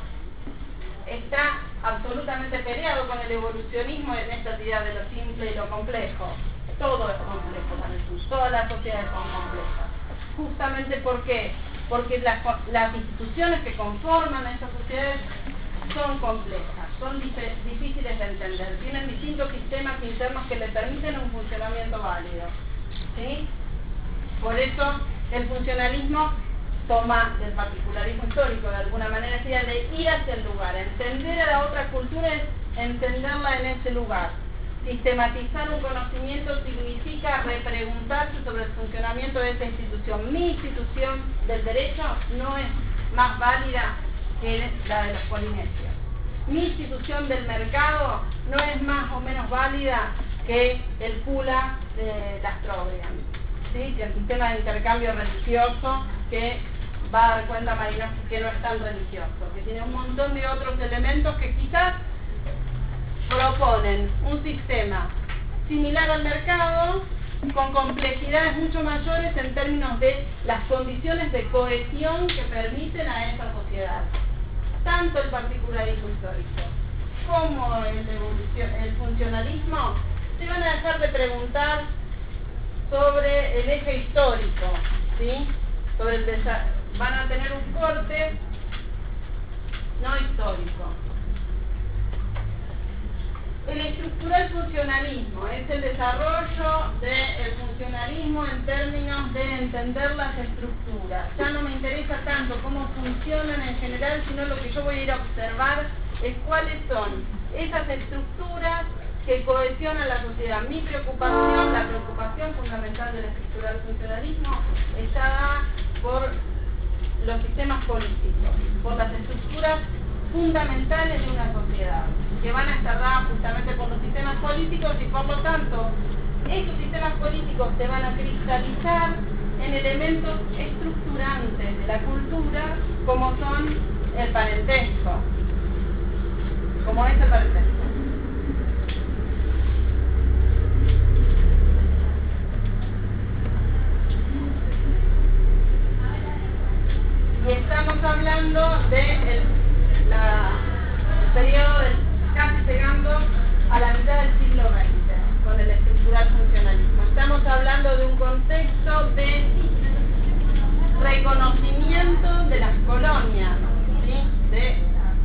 Está absolutamente peleado con el evolucionismo en esta idea de lo simple y lo complejo. Todo es complejo para el sur, todas las sociedades son complejas. Justamente ¿por qué? Porque las instituciones que conforman esas sociedades son complejas, son difíciles de entender, tienen distintos sistemas internos que le permiten un funcionamiento válido, ¿sí? Por eso el funcionalismo toma del particularismo histórico, de alguna manera, esa idea de ir hacia el lugar. Entender a la otra cultura es entenderla en ese lugar. Sistematizar un conocimiento significa repreguntarse sobre el funcionamiento de esa institución. Mi institución del derecho no es más válida que la de los polinesios. Mi institución del mercado no es más o menos válida que el Kula de las Trobriand, ¿sí? Que el sistema de intercambio religioso que va a dar cuenta Malinowski que no es tan religioso, que tiene un montón de otros elementos que quizás proponen un sistema similar al mercado, con complejidades mucho mayores en términos de las condiciones de cohesión que permiten a esa sociedad. Tanto el particularismo histórico como el funcionalismo se van a dejar de preguntar sobre el eje histórico, ¿sí? Sobre el van a tener un corte no histórico. El estructural funcionalismo es el desarrollo del funcionalismo en términos de entender las estructuras. Ya no me interesa tanto cómo funcionan en general, sino lo que yo voy a ir a observar es cuáles son esas estructuras que cohesionan la sociedad. Mi preocupación, la preocupación fundamental del estructural funcionalismo, está dada por los sistemas políticos, por las estructuras fundamentales de una sociedad, que van a estar dadas justamente por los sistemas políticos y por lo tanto esos sistemas políticos se van a cristalizar en elementos estructurantes de la cultura como son el parentesco, como es el parentesco. Y estamos hablando de el periodo casi llegando a la mitad del siglo XX, con el estructural funcionalismo. Estamos hablando de un contexto de reconocimiento de las colonias, ¿sí? De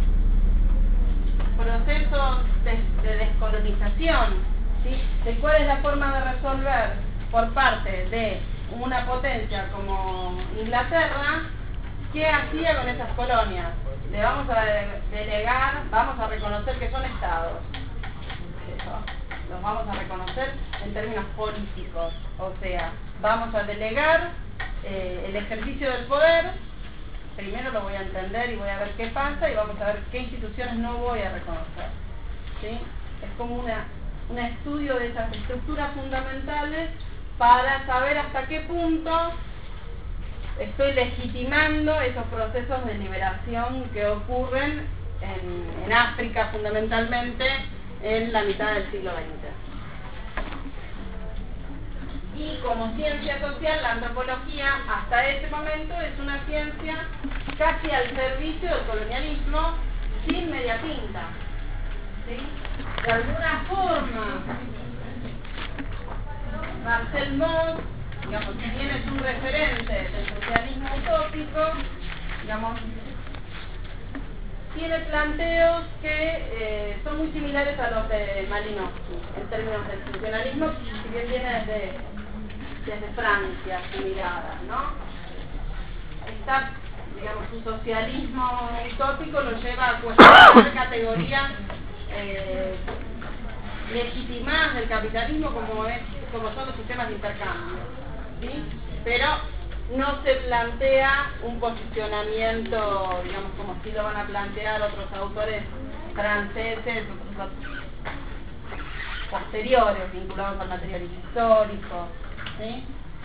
procesos de descolonización, ¿sí? De cuál es la forma de resolver por parte de una potencia como Inglaterra. ¿Qué hacía con esas colonias? Le vamos a delegar, vamos a reconocer que son estados. Eso, los vamos a reconocer en términos políticos. O sea, vamos a delegar el ejercicio del poder. Primero lo voy a entender y voy a ver qué pasa y vamos a ver qué instituciones no voy a reconocer, ¿sí? Es como un estudio de esas estructuras fundamentales para saber hasta qué punto estoy legitimando esos procesos de liberación que ocurren en África fundamentalmente en la mitad del siglo XX. Y como ciencia social, la antropología hasta ese momento es una ciencia casi al servicio del colonialismo, sin media tinta, ¿sí? De alguna forma, Marcel Mauss, digamos, si bien es un referente del socialismo utópico, digamos, tiene planteos que son muy similares a los de Malinowski en términos del funcionalismo, si bien viene desde Francia su mirada, ¿no? Está, digamos, su socialismo utópico lo lleva a cuestionar categorías legitimadas del capitalismo como son los sistemas de intercambio, ¿sí? Pero no se plantea un posicionamiento, digamos, como si lo van a plantear otros autores franceses, otros posteriores, vinculados al materialismo histórico, ¿sí?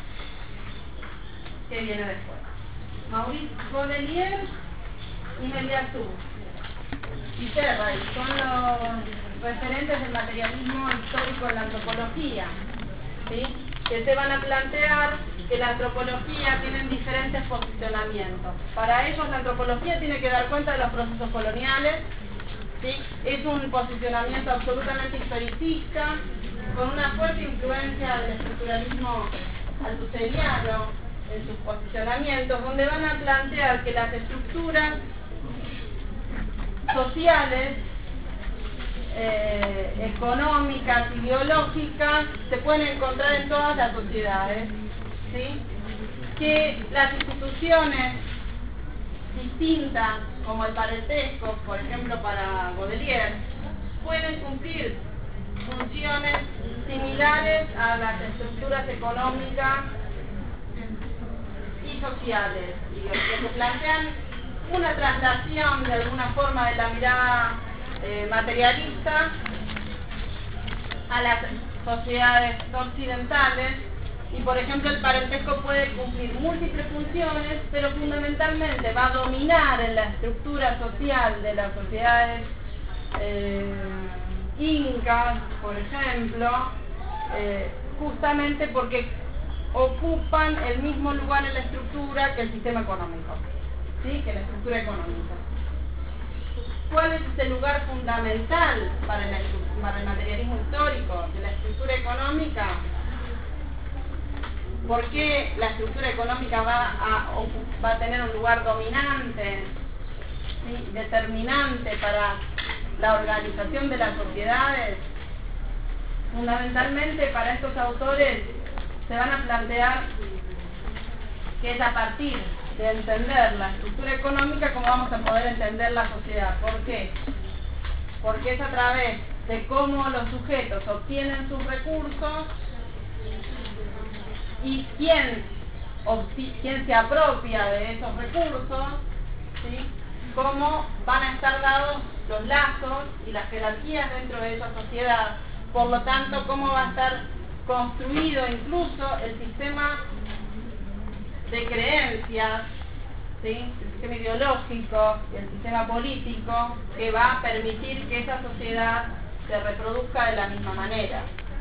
¿Qué viene después? Maurice Godelier y Meliatou y Terray son los referentes del materialismo histórico en la antropología, ¿sí? Que se van a plantear que la antropología tiene diferentes posicionamientos. Para ellos la antropología tiene que dar cuenta de los procesos coloniales, ¿sí? Es un posicionamiento absolutamente historicista, con una fuerte influencia del estructuralismo althuseriano en sus posicionamientos, donde van a plantear que las estructuras sociales, económicas y biológicas se pueden encontrar en todas las sociedades, ¿sí? Que las instituciones distintas, como el parentesco, por ejemplo para Godelier, pueden cumplir funciones similares a las estructuras económicas y sociales, y que se plantean una traslación de alguna forma de la mirada materialista a las sociedades occidentales. Y por ejemplo el parentesco puede cumplir múltiples funciones, pero fundamentalmente va a dominar en la estructura social de las sociedades incas, por ejemplo, justamente porque ocupan el mismo lugar en la estructura que el sistema económico, ¿sí? Que la estructura económica. ¿Cuál es ese lugar fundamental para el materialismo histórico de la estructura económica? ¿Por qué la estructura económica va a tener un lugar dominante, ¿sí? Determinante para la organización de las sociedades? Fundamentalmente para estos autores se van a plantear que es a partir de entender la estructura económica como vamos a poder entender la sociedad. ¿Por qué? Porque es a través de cómo los sujetos obtienen sus recursos y quién se apropia de esos recursos, ¿sí? Cómo van a estar dados los lazos y las jerarquías dentro de esa sociedad. Por lo tanto, cómo va a estar construido incluso el sistema de creencias, ¿sí? El sistema ideológico y el sistema político que va a permitir que esa sociedad se reproduzca de la misma manera.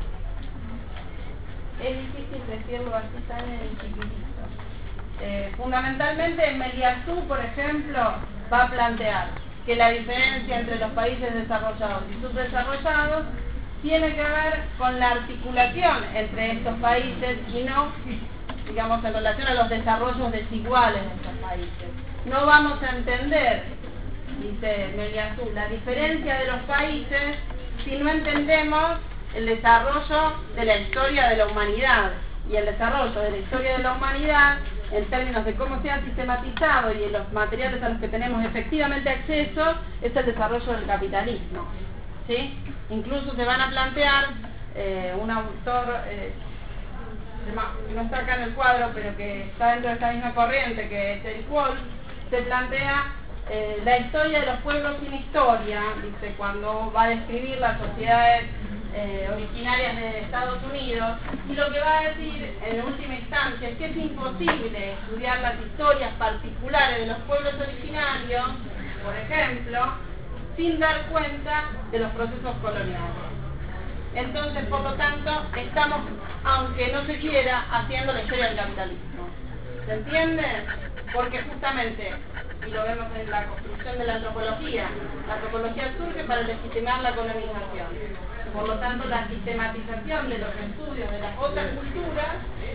Es difícil decirlo así tan en chiquitito. Fundamentalmente Meliatou, por ejemplo, va a plantear que la diferencia entre los países desarrollados y subdesarrollados tiene que ver con la articulación entre estos países y no, digamos, en relación a los desarrollos desiguales de estos países. No vamos a entender, dice Meliatou, la diferencia de los países si no entendemos el desarrollo de la historia de la humanidad. Y el desarrollo de la historia de la humanidad, en términos de cómo se ha sistematizado y de los materiales a los que tenemos efectivamente acceso, es el desarrollo del capitalismo, ¿sí? Incluso se van a plantear un autor que no está acá en el cuadro, pero que está dentro de esta misma corriente, que es Eric Wolf, se plantea la historia de los pueblos sin historia, dice, cuando va a describir las sociedades originarias de Estados Unidos, y lo que va a decir en última instancia es que es imposible estudiar las historias particulares de los pueblos originarios, por ejemplo, sin dar cuenta de los procesos coloniales. Entonces, por lo tanto, estamos, aunque no se quiera, haciendo la historia del capitalismo. ¿Se entiende? Porque justamente, y lo vemos en la construcción de la antropología surge para legitimar la colonización. Por lo tanto, la sistematización de los estudios de las otras culturas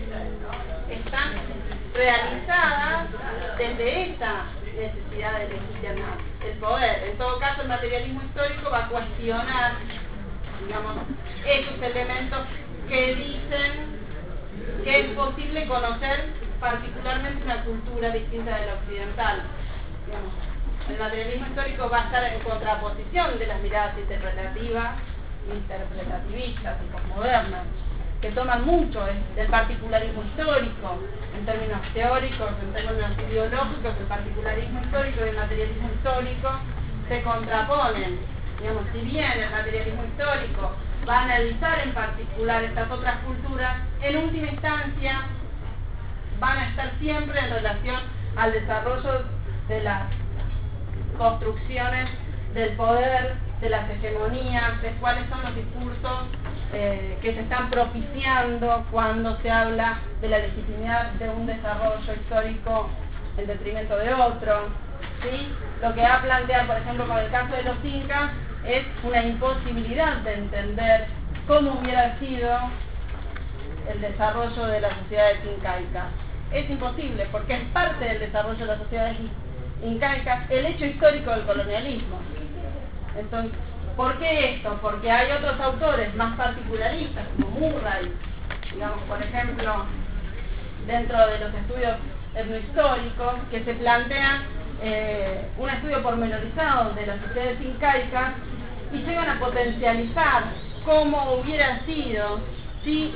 están realizadas desde esa necesidad de legitimar el poder. En todo caso, el materialismo histórico va a cuestionar, digamos, esos elementos que dicen que es posible conocer particularmente una cultura distinta de la occidental. Digamos, el materialismo histórico va a estar en contraposición de las miradas interpretativas, interpretativistas y posmodernas, que toman mucho del particularismo histórico, en términos teóricos, en términos ideológicos. El particularismo histórico y el materialismo histórico se contraponen. Digamos, si bien el materialismo histórico va a analizar en particular estas otras culturas, en última instancia van a estar siempre en relación al desarrollo de las construcciones del poder, de las hegemonías, de cuáles son los discursos que se están propiciando cuando se habla de la legitimidad de un desarrollo histórico en detrimento de otro, ¿sí? Lo que va a plantear, por ejemplo, con el caso de los incas, es una imposibilidad de entender cómo hubiera sido el desarrollo de las sociedades incaicas. Es imposible, porque es parte del desarrollo de las sociedades incaicas el hecho histórico del colonialismo. Entonces, ¿por qué esto? Porque hay otros autores más particularistas, como Murray, digamos, por ejemplo, dentro de los estudios etnohistóricos, que se plantean un estudio pormenorizado de las sociedades incaicas y llegan a potencializar cómo hubiera sido si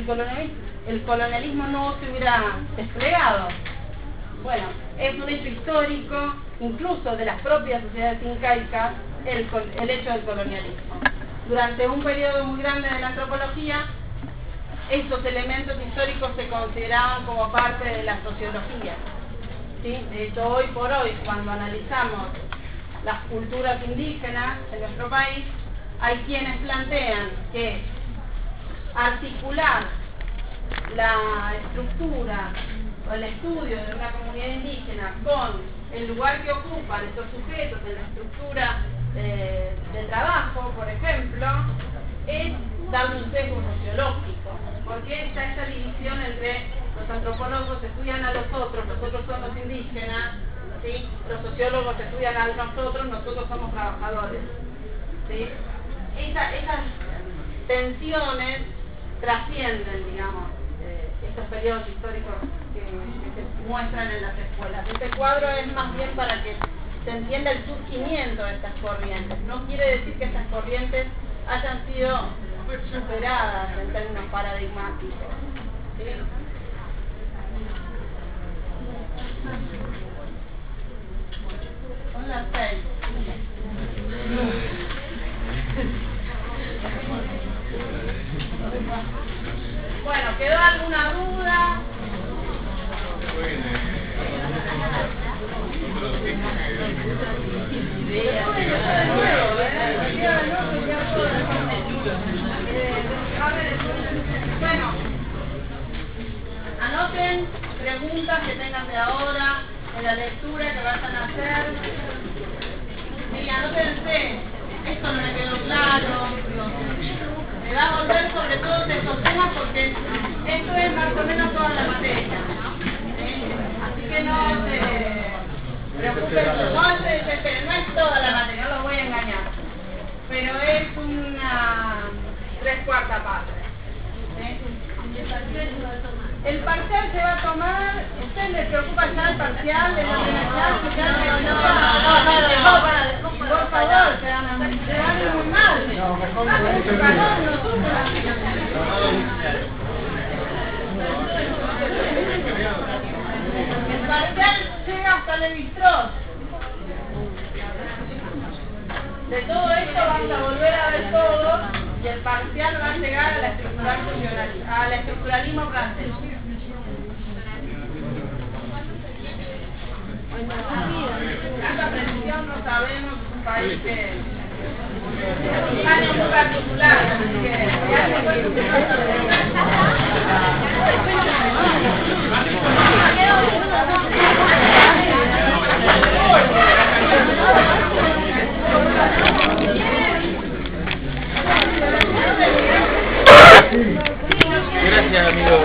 el colonialismo no se hubiera desplegado. Bueno, es un hecho histórico, incluso de las propias sociedades incaicas, el hecho del colonialismo. Durante un periodo muy grande de la antropología, estos elementos históricos se consideraban como parte de la sociología. ¿Sí? De hecho, hoy por hoy, cuando analizamos las culturas indígenas en nuestro país, hay quienes plantean que articular la estructura o el estudio de una comunidad indígena con el lugar que ocupan estos sujetos en la estructura de trabajo, por ejemplo, es darle un sesgo sociológico, porque está esta división entre los antropólogos estudian a los otros son los indígenas, ¿sí? Los sociólogos estudian a nosotros somos trabajadores, ¿sí? Esas tensiones trascienden, digamos, estos periodos históricos que se muestran en las escuelas. Este cuadro es más bien para que se entienda el surgimiento de estas corrientes. No quiere decir que estas corrientes hayan sido superadas en términos paradigmáticos, ¿sí? Son las 6. Bueno, ¿quedó alguna duda? Bueno, anoten preguntas que tengan de ahora, en la lectura que vayan a hacer. Sí, anótense, esto no me quedó claro, me va a volver sobre todo de estos temas porque esto es más o menos toda la materia. Así que no se preocupen, no se desesperen, no es toda la materia, no los voy a engañar, pero es una 3/4 parte. El parcial se va a tomar, ¿usted les preocupa ya el parcial de la universidad? Por favor, se van a ir muy mal. El parcial llega hasta Levi-Strauss. De todo esto vamos a volver a ver todo y el parcial va a llegar a la al estructuralismo francés. Esta precisión no sabemos, es un país que Años particulares, así que Gracias, amigo.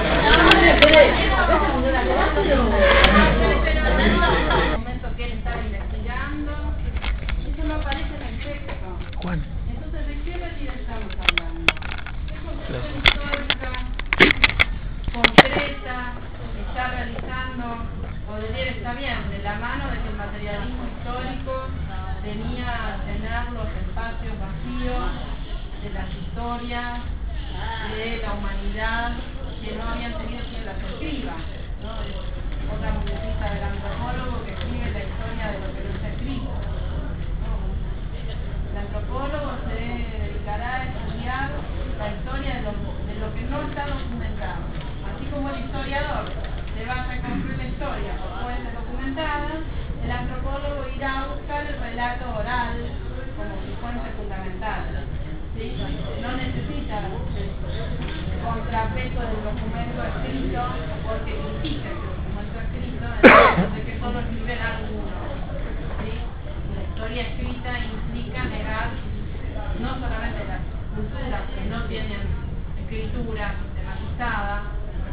momento que él estaba investigando, eso no aparece en el texto. Juan. Entonces, ¿de qué realidad estamos hablando? ¿Qué construcción histórica concreta está realizando, o debiera estar bien, de la mano de que el materialismo histórico venía a llenar los espacios vacíos de las historias de la humanidad que no habían tenido quien las escriba, ¿no? Es otra muchachita del antropólogo que escribe la historia de lo que no está escrito, ¿no? El antropólogo se dedicará a estudiar la historia de lo que no está documentado, así como el historiador se va a reconstruir la historia por fuentes documentadas. El antropólogo irá a buscar el relato oral como su fuente fundamental, ¿sí? No necesita contrapeso del documento escrito porque critica ese documento escrito en el caso de que solo escriben algunos, ¿sí? La historia escrita implica negar no solamente las culturas que no tienen escritura sistematizada,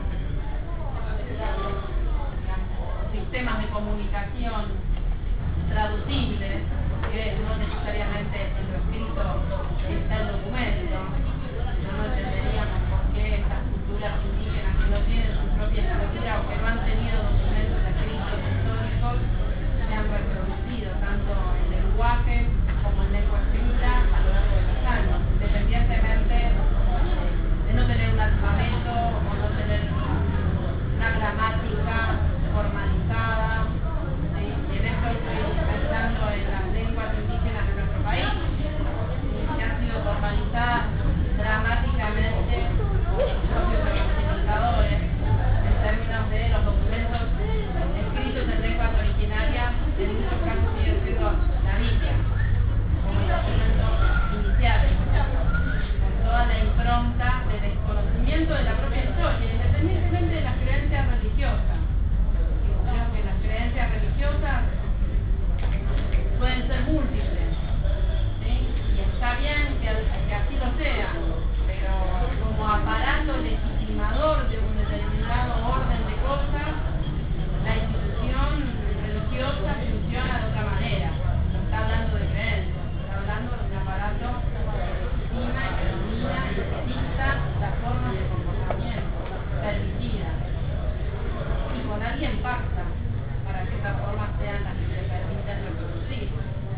sistemas de comunicación traducibles, que no necesariamente en lo escrito está el documento. No entenderíamos por qué estas culturas indígenas que no tienen su propia escritura o que no han tenido documentos escritos históricos se han reproducido tanto en lenguaje como en lengua escrita a lo largo de los años, independientemente de no tener un alfabeto o no tener una gramática formalizada. ¿Sí? Y en esto estoy pensando en las lenguas indígenas de nuestro país, que han sido formalizadas dramáticamente por sus propios representadores en términos de los documentos escritos en lenguas originarias, en muchos casos siguen siendo la Biblia como el documento inicial, con toda la impronta de desconocimiento de la propia historia, independientemente de las creencias religiosas. Creo que las creencias religiosas pueden ser múltiples, ¿sí? Y está bien que así lo sean, pero como aparato legitimador de un determinado orden de cosas, la institución religiosa funciona de otra manera. No está hablando de creencias, está hablando de un aparato que legitima y que domina y que dicta las formas de comportamiento permitidas. Y con alguien pacta para que esas formas sean las que se permiten reproducir.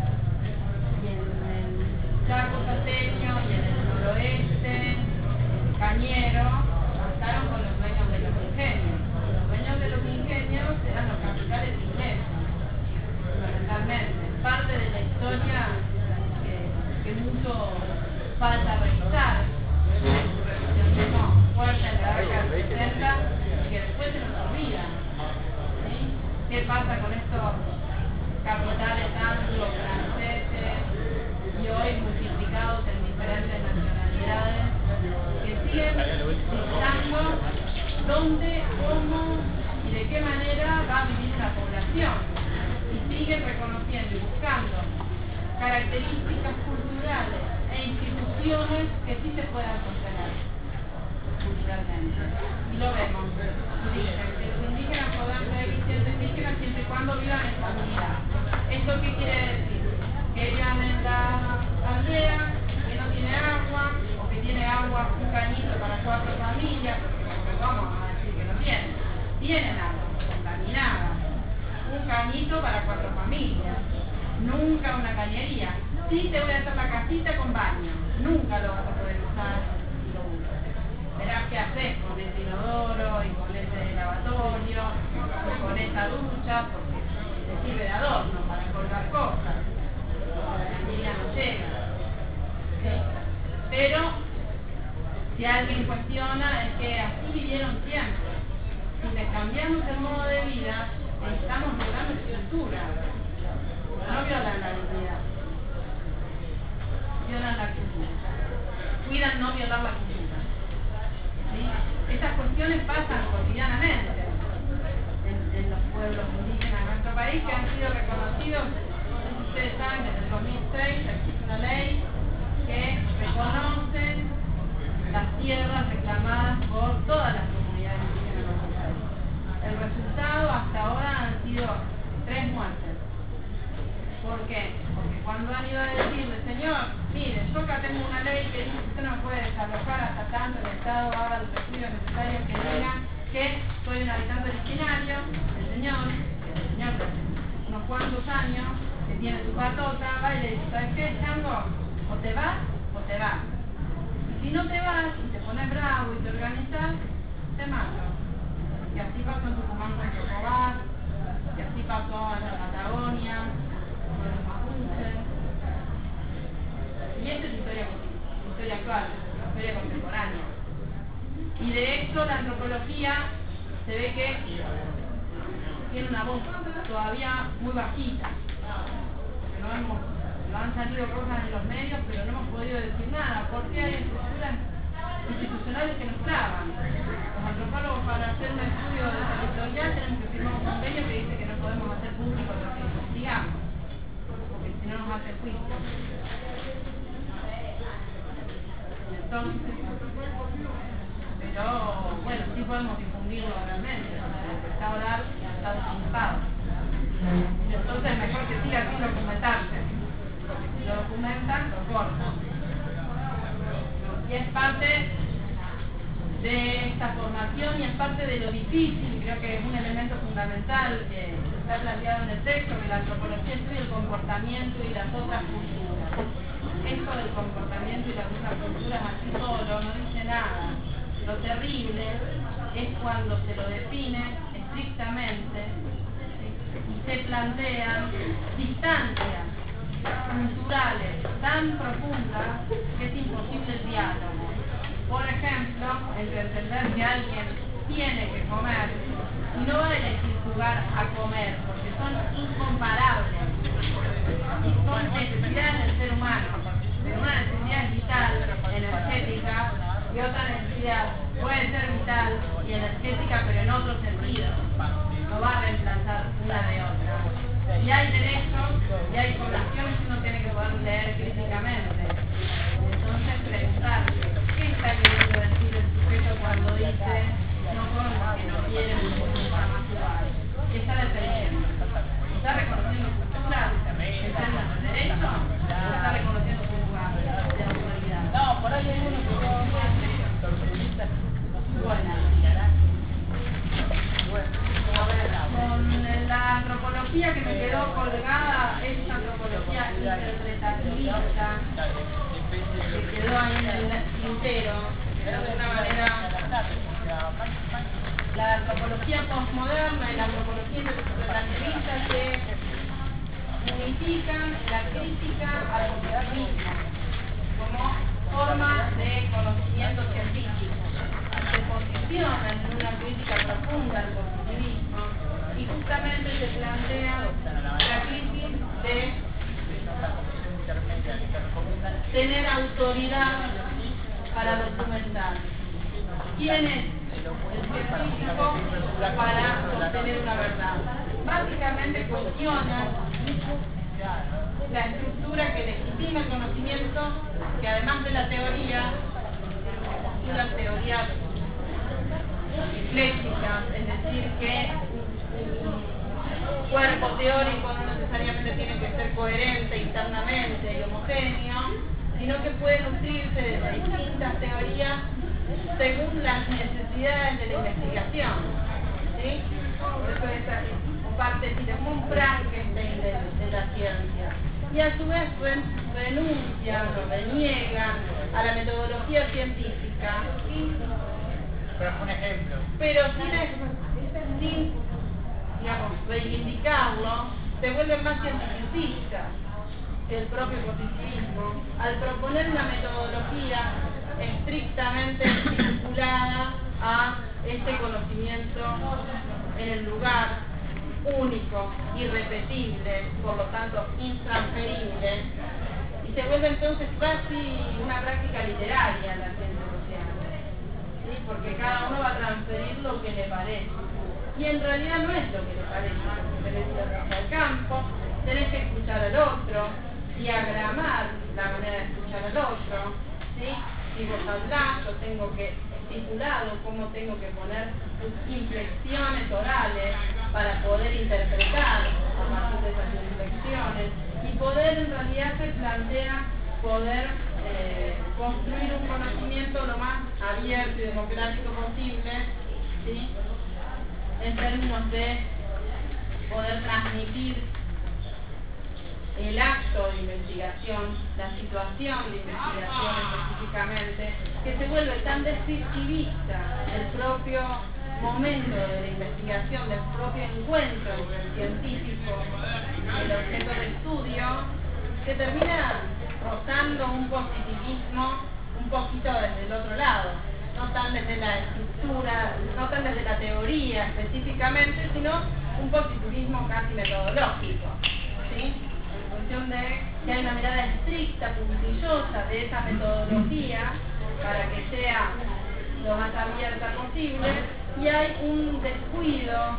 Y en el Chaco salteño y en el noroeste cañero pactaron con los dueños de los ingenios. Los dueños de los ingenios eran los capitales ingleses, fundamentalmente. Parte de la historia que mucho falta revisar, su revisionismo fuerte en la década del 70 y que después se nos olvida. ¿Sí? ¿Qué pasa con estos capitales anglo-franceses y hoy multiplicados en diferentes nacionalidades que siguen dictando dónde, cómo y de qué manera va a vivir una población y siguen reconociendo y buscando características culturales e instituciones que sí se puedan sostener culturalmente? Y lo vemos. Dicen que los indígenas podrán ser siendo indígenas siempre y cuando vivan en comunidad. ¿Esto qué quiere decir? Que vivan en la aldea, que no tiene agua, o que tiene agua un cañito para 4 familias, porque vamos a decir que no tienen. Tienen agua contaminada, un cañito para 4 familias, nunca una cañería. Sí te voy a hacer la casita con baño, nunca lo vas a poder usar si lo usas. Verás qué haces con ese inodoro y con ese lavatorio y con esa ducha, porque te sirve de adorno para colgar cosas. La cañería no llega. ¿Sí? Pero si alguien cuestiona es que así vivieron siempre. Si les cambiamos el modo de vida, estamos violando estructura, no violan la dignidad. país que han sido reconocidos. Ustedes saben que en el 2006 existe una ley que reconoce las tierras reclamadas por todas las comunidades indígenas de nuestro país. El resultado hasta ahora han sido 3 muertes. ¿Por qué? Porque cuando han ido a decirle, señor, mire, yo acá tengo una ley que dice que usted no me puede desalojar hasta tanto el Estado haga los estudios necesarios que digan que soy un habitante originario, el señor de hace unos cuantos años, que tiene su patota, va y le dice, ¿sabes qué, chango? O te vas o te vas. Y si no te vas y te pones bravo y te organizas, te mato. Y así pasó en Tucumán con Chocobás, y así pasó en la Patagonia, con los mapuches. Y esta es historia actual, historia contemporánea. Y de hecho la antropología se ve que tiene una voz todavía muy bajita. No han salido cosas en los medios, pero no hemos podido decir nada, porque hay estructuras institucionales que nos traban. Los antropólogos, para hacer un estudio territorial, tenemos que firmar un convenio que dice que no podemos hacer público lo que investigamos, porque si no nos hace juicio. Entonces, pero bueno, sí podemos difundirlo realmente, empezar a orar y está documentado. Entonces mejor que siga sin documentarse, porque si lo documentan, lo cortan. Y es parte de esta formación y es parte de lo difícil, creo que es un elemento fundamental que está planteado en el texto, que la antropología estudia el comportamiento y las otras culturas. Esto del comportamiento y las otras culturas así solo no dice nada. Lo terrible es cuando se lo define estrictamente y se plantean distancias culturales tan profundas que es imposible el diálogo. Por ejemplo, entre entender que alguien tiene que comer y no va a elegir jugar a comer, porque son incomparables y son necesidades del ser humano, de una necesidad vital, energética, y otra necesidad puede ser vital y energética, pero en otro sentido, no va a reemplazar una de otra. Y hay derechos y hay poblaciones que uno tiene que poder leer críticamente. Entonces preguntarse, ¿qué está queriendo decir el sujeto cuando dice no como que no quiere nunca más lugar? ¿Qué está defendiendo? ¿Está reconociendo su cultura en términos de derecho? ¿O está reconociendo su lugar de autoridad? No, por ahí hay uno que a ver, con la antropología que me quedó colgada, es antropología interpretativista, que quedó ahí en el tintero, de alguna manera. La antropología postmoderna y la antropología interpretativista se unifican la crítica al positivismo como forma de conocimiento científico. Se posicionan en una crítica profunda al positivismo y justamente se plantea la crisis de tener autoridad para documentar. ¿Quién es el científico para sostener una verdad? Básicamente cuestiona la estructura que legitima el conocimiento, que además de la teoría, postulan teorías eclécticas, es decir, que un cuerpo teórico no necesariamente tiene que ser coherente internamente y homogéneo, sino que puede nutrirse de distintas teorías según las necesidades de la investigación. ¿Sí? Por eso es parte de un Frankenstein de la ciencia. Y a su vez renuncian o reniegan a la metodología científica. Un ejemplo. Pero sin digamos, reivindicarlo, se vuelven más cientificistas que el propio positivismo, al proponer una metodología estrictamente vinculada a este conocimiento en el lugar, único, irrepetible, por lo tanto intransferible, y se vuelve entonces casi una práctica literaria la ciencia social, ¿sí? Porque cada uno va a transferir lo que le parece, y en realidad no es lo que le parece, porque se le dice, campo, tenés que escuchar al otro, diagramar la manera de escuchar al otro, ¿sí? Si vos hablás, yo tengo que estipulado cómo tengo que poner inflexiones orales para poder interpretar a partir de esas inflexiones y poder, en realidad se plantea poder construir un conocimiento lo más abierto y democrático posible, ¿sí? En términos de poder transmitir el acto de investigación, la situación de investigación específicamente, que se vuelve tan descriptivista del propio momento de la investigación, del propio encuentro entre el científico y el objeto de estudio, que termina rozando un positivismo un poquito desde el otro lado, no tan desde la estructura, no tan desde la teoría específicamente, sino un positivismo casi metodológico, ¿sí? En función de que hay una mirada estricta, puntillosa de esa metodología para que sea lo más abierta posible, y hay un descuido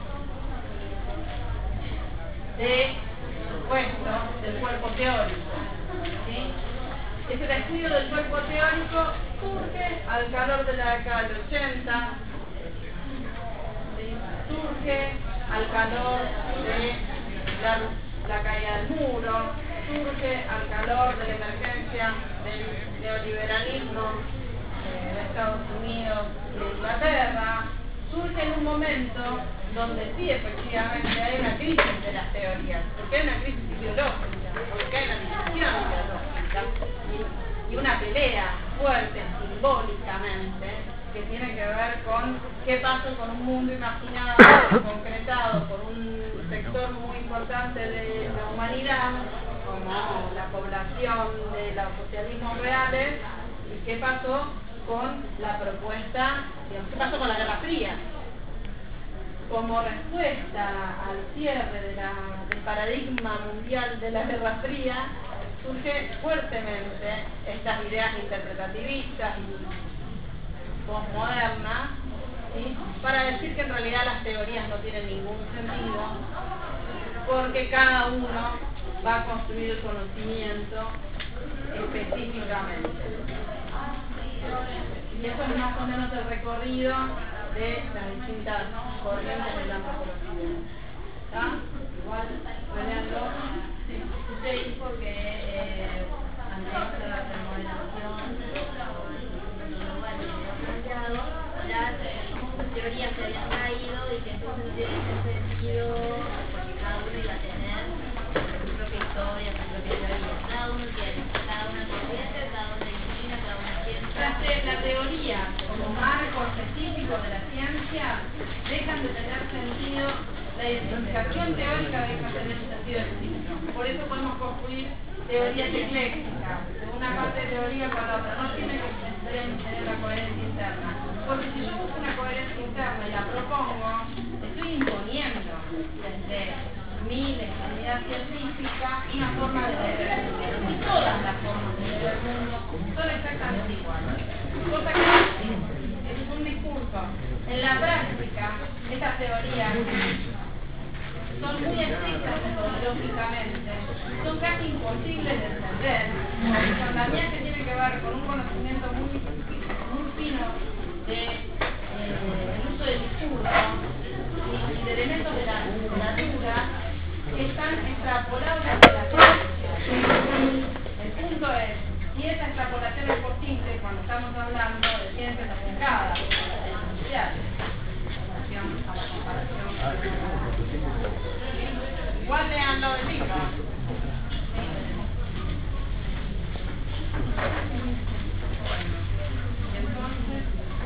de supuesto del cuerpo teórico, ¿sí? Ese descuido del cuerpo teórico surge al calor de la década del 80, ¿sí? Surge al calor de la caída del muro, surge al calor de la emergencia del neoliberalismo de Estados Unidos y de Inglaterra, surge en un momento donde sí efectivamente hay una crisis de las teorías, porque hay una crisis ideológica, porque hay una discusión ideológica y una pelea fuerte simbólicamente que tiene que ver con qué pasa con un mundo imaginado, concretado por un sector muy importante de la humanidad, como la población de los socialismos reales, y qué pasó con la propuesta, digamos, qué pasó con la Guerra Fría. Como respuesta al cierre del paradigma mundial de la Guerra Fría, surge fuertemente estas ideas interpretativistas y posmodernas, ¿sí? Para decir que en realidad las teorías no tienen ningún sentido, porque cada uno va a construir el conocimiento específicamente. Y eso es más o menos el recorrido de las distintas corrientes de la antropología. ¿Está? Igual, Reneando. Sí. Usted dijo que ante esta remodelación las teorías se habían caído y que entonces no tiene sentido porque cada uno iba a tener su propia historia, su propia teoría. Cada uno tiene, cada una corriente, cada una disciplina, cada una ciencia. La teoría como marco específico de la ciencia dejan de tener sentido, la identificación teórica deja de tener un sentido específico. Por eso podemos construir teorías eclécticas, de una parte de teoría con la otra. No tiene que tener una coherencia interna. Porque si yo busco una coherencia interna y la propongo, estoy imponiendo desde mi legitimidad científica una forma de ver el mundo. Y todas las formas de ver el mundo son exactamente iguales. Cosa que es un discurso. En la práctica, estas teorías son muy estrictas metodológicamente, son casi imposibles de entender, porque son tareas que tienen que ver con un conocimiento muy fino del uso del discurso y de elementos de la literatura que están extrapolados hacia la ciencia. El punto es, si esa extrapolación es posible cuando estamos hablando de ciencias aplicadas, de ciencias sociales, a la comparación. Igual leanlo del libro. Entonces,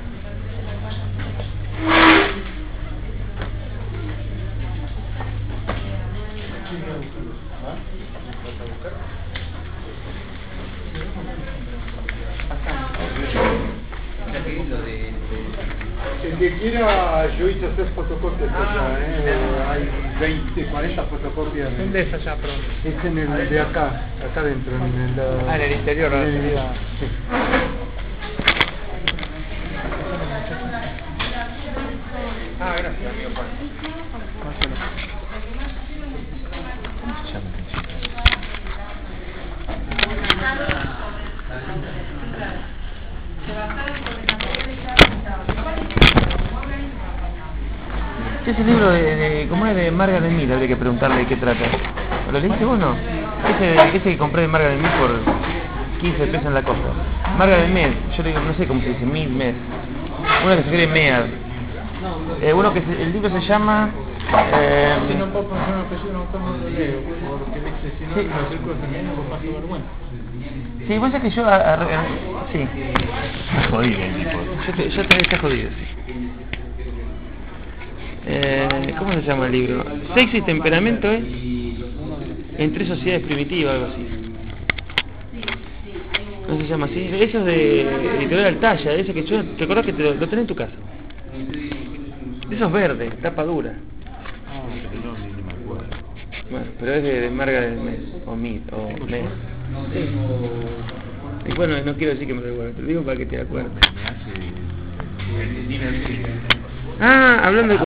el que quiera, yo hice hacer fotocopias allá, hay 20, 40 fotocopias. ¿Dónde es allá pronto? Es en el de acá adentro, en el interior, la salida. Sí. Gracias, amigo Juan. Ese libro ¿cómo es? De Margaret Mead, habría que preguntarle de qué trata. ¿Lo leíste vos no? Ese que compré de Margaret Mead por 15 pesos en la costa. Margaret Mead, yo le digo, no sé cómo se dice, Mead. Una que se escribe Mead. El libro se llama... Si no puedo pronunciar un apellido, no lo leo, porque viste, si no, en los círculos femeninos vos paso vergüenza. Sí, vos sabés que yo... sí. Está jodido el tipo. Yo también está jodido, sí. ¿Cómo se llama el libro? Sexo y temperamento, en 3 sociedades primitivas, algo así. ¿No se llama así? Eso es de Editorial Altaya, ese que yo... ¿Te acordás que lo tenés en tu casa? Eso es verde, tapa dura. Bueno, pero es de Margaret Mead, o Mead. Sí. Y bueno, no quiero decir que me lo recuerde, te lo digo para que te acuerdes. Hablando de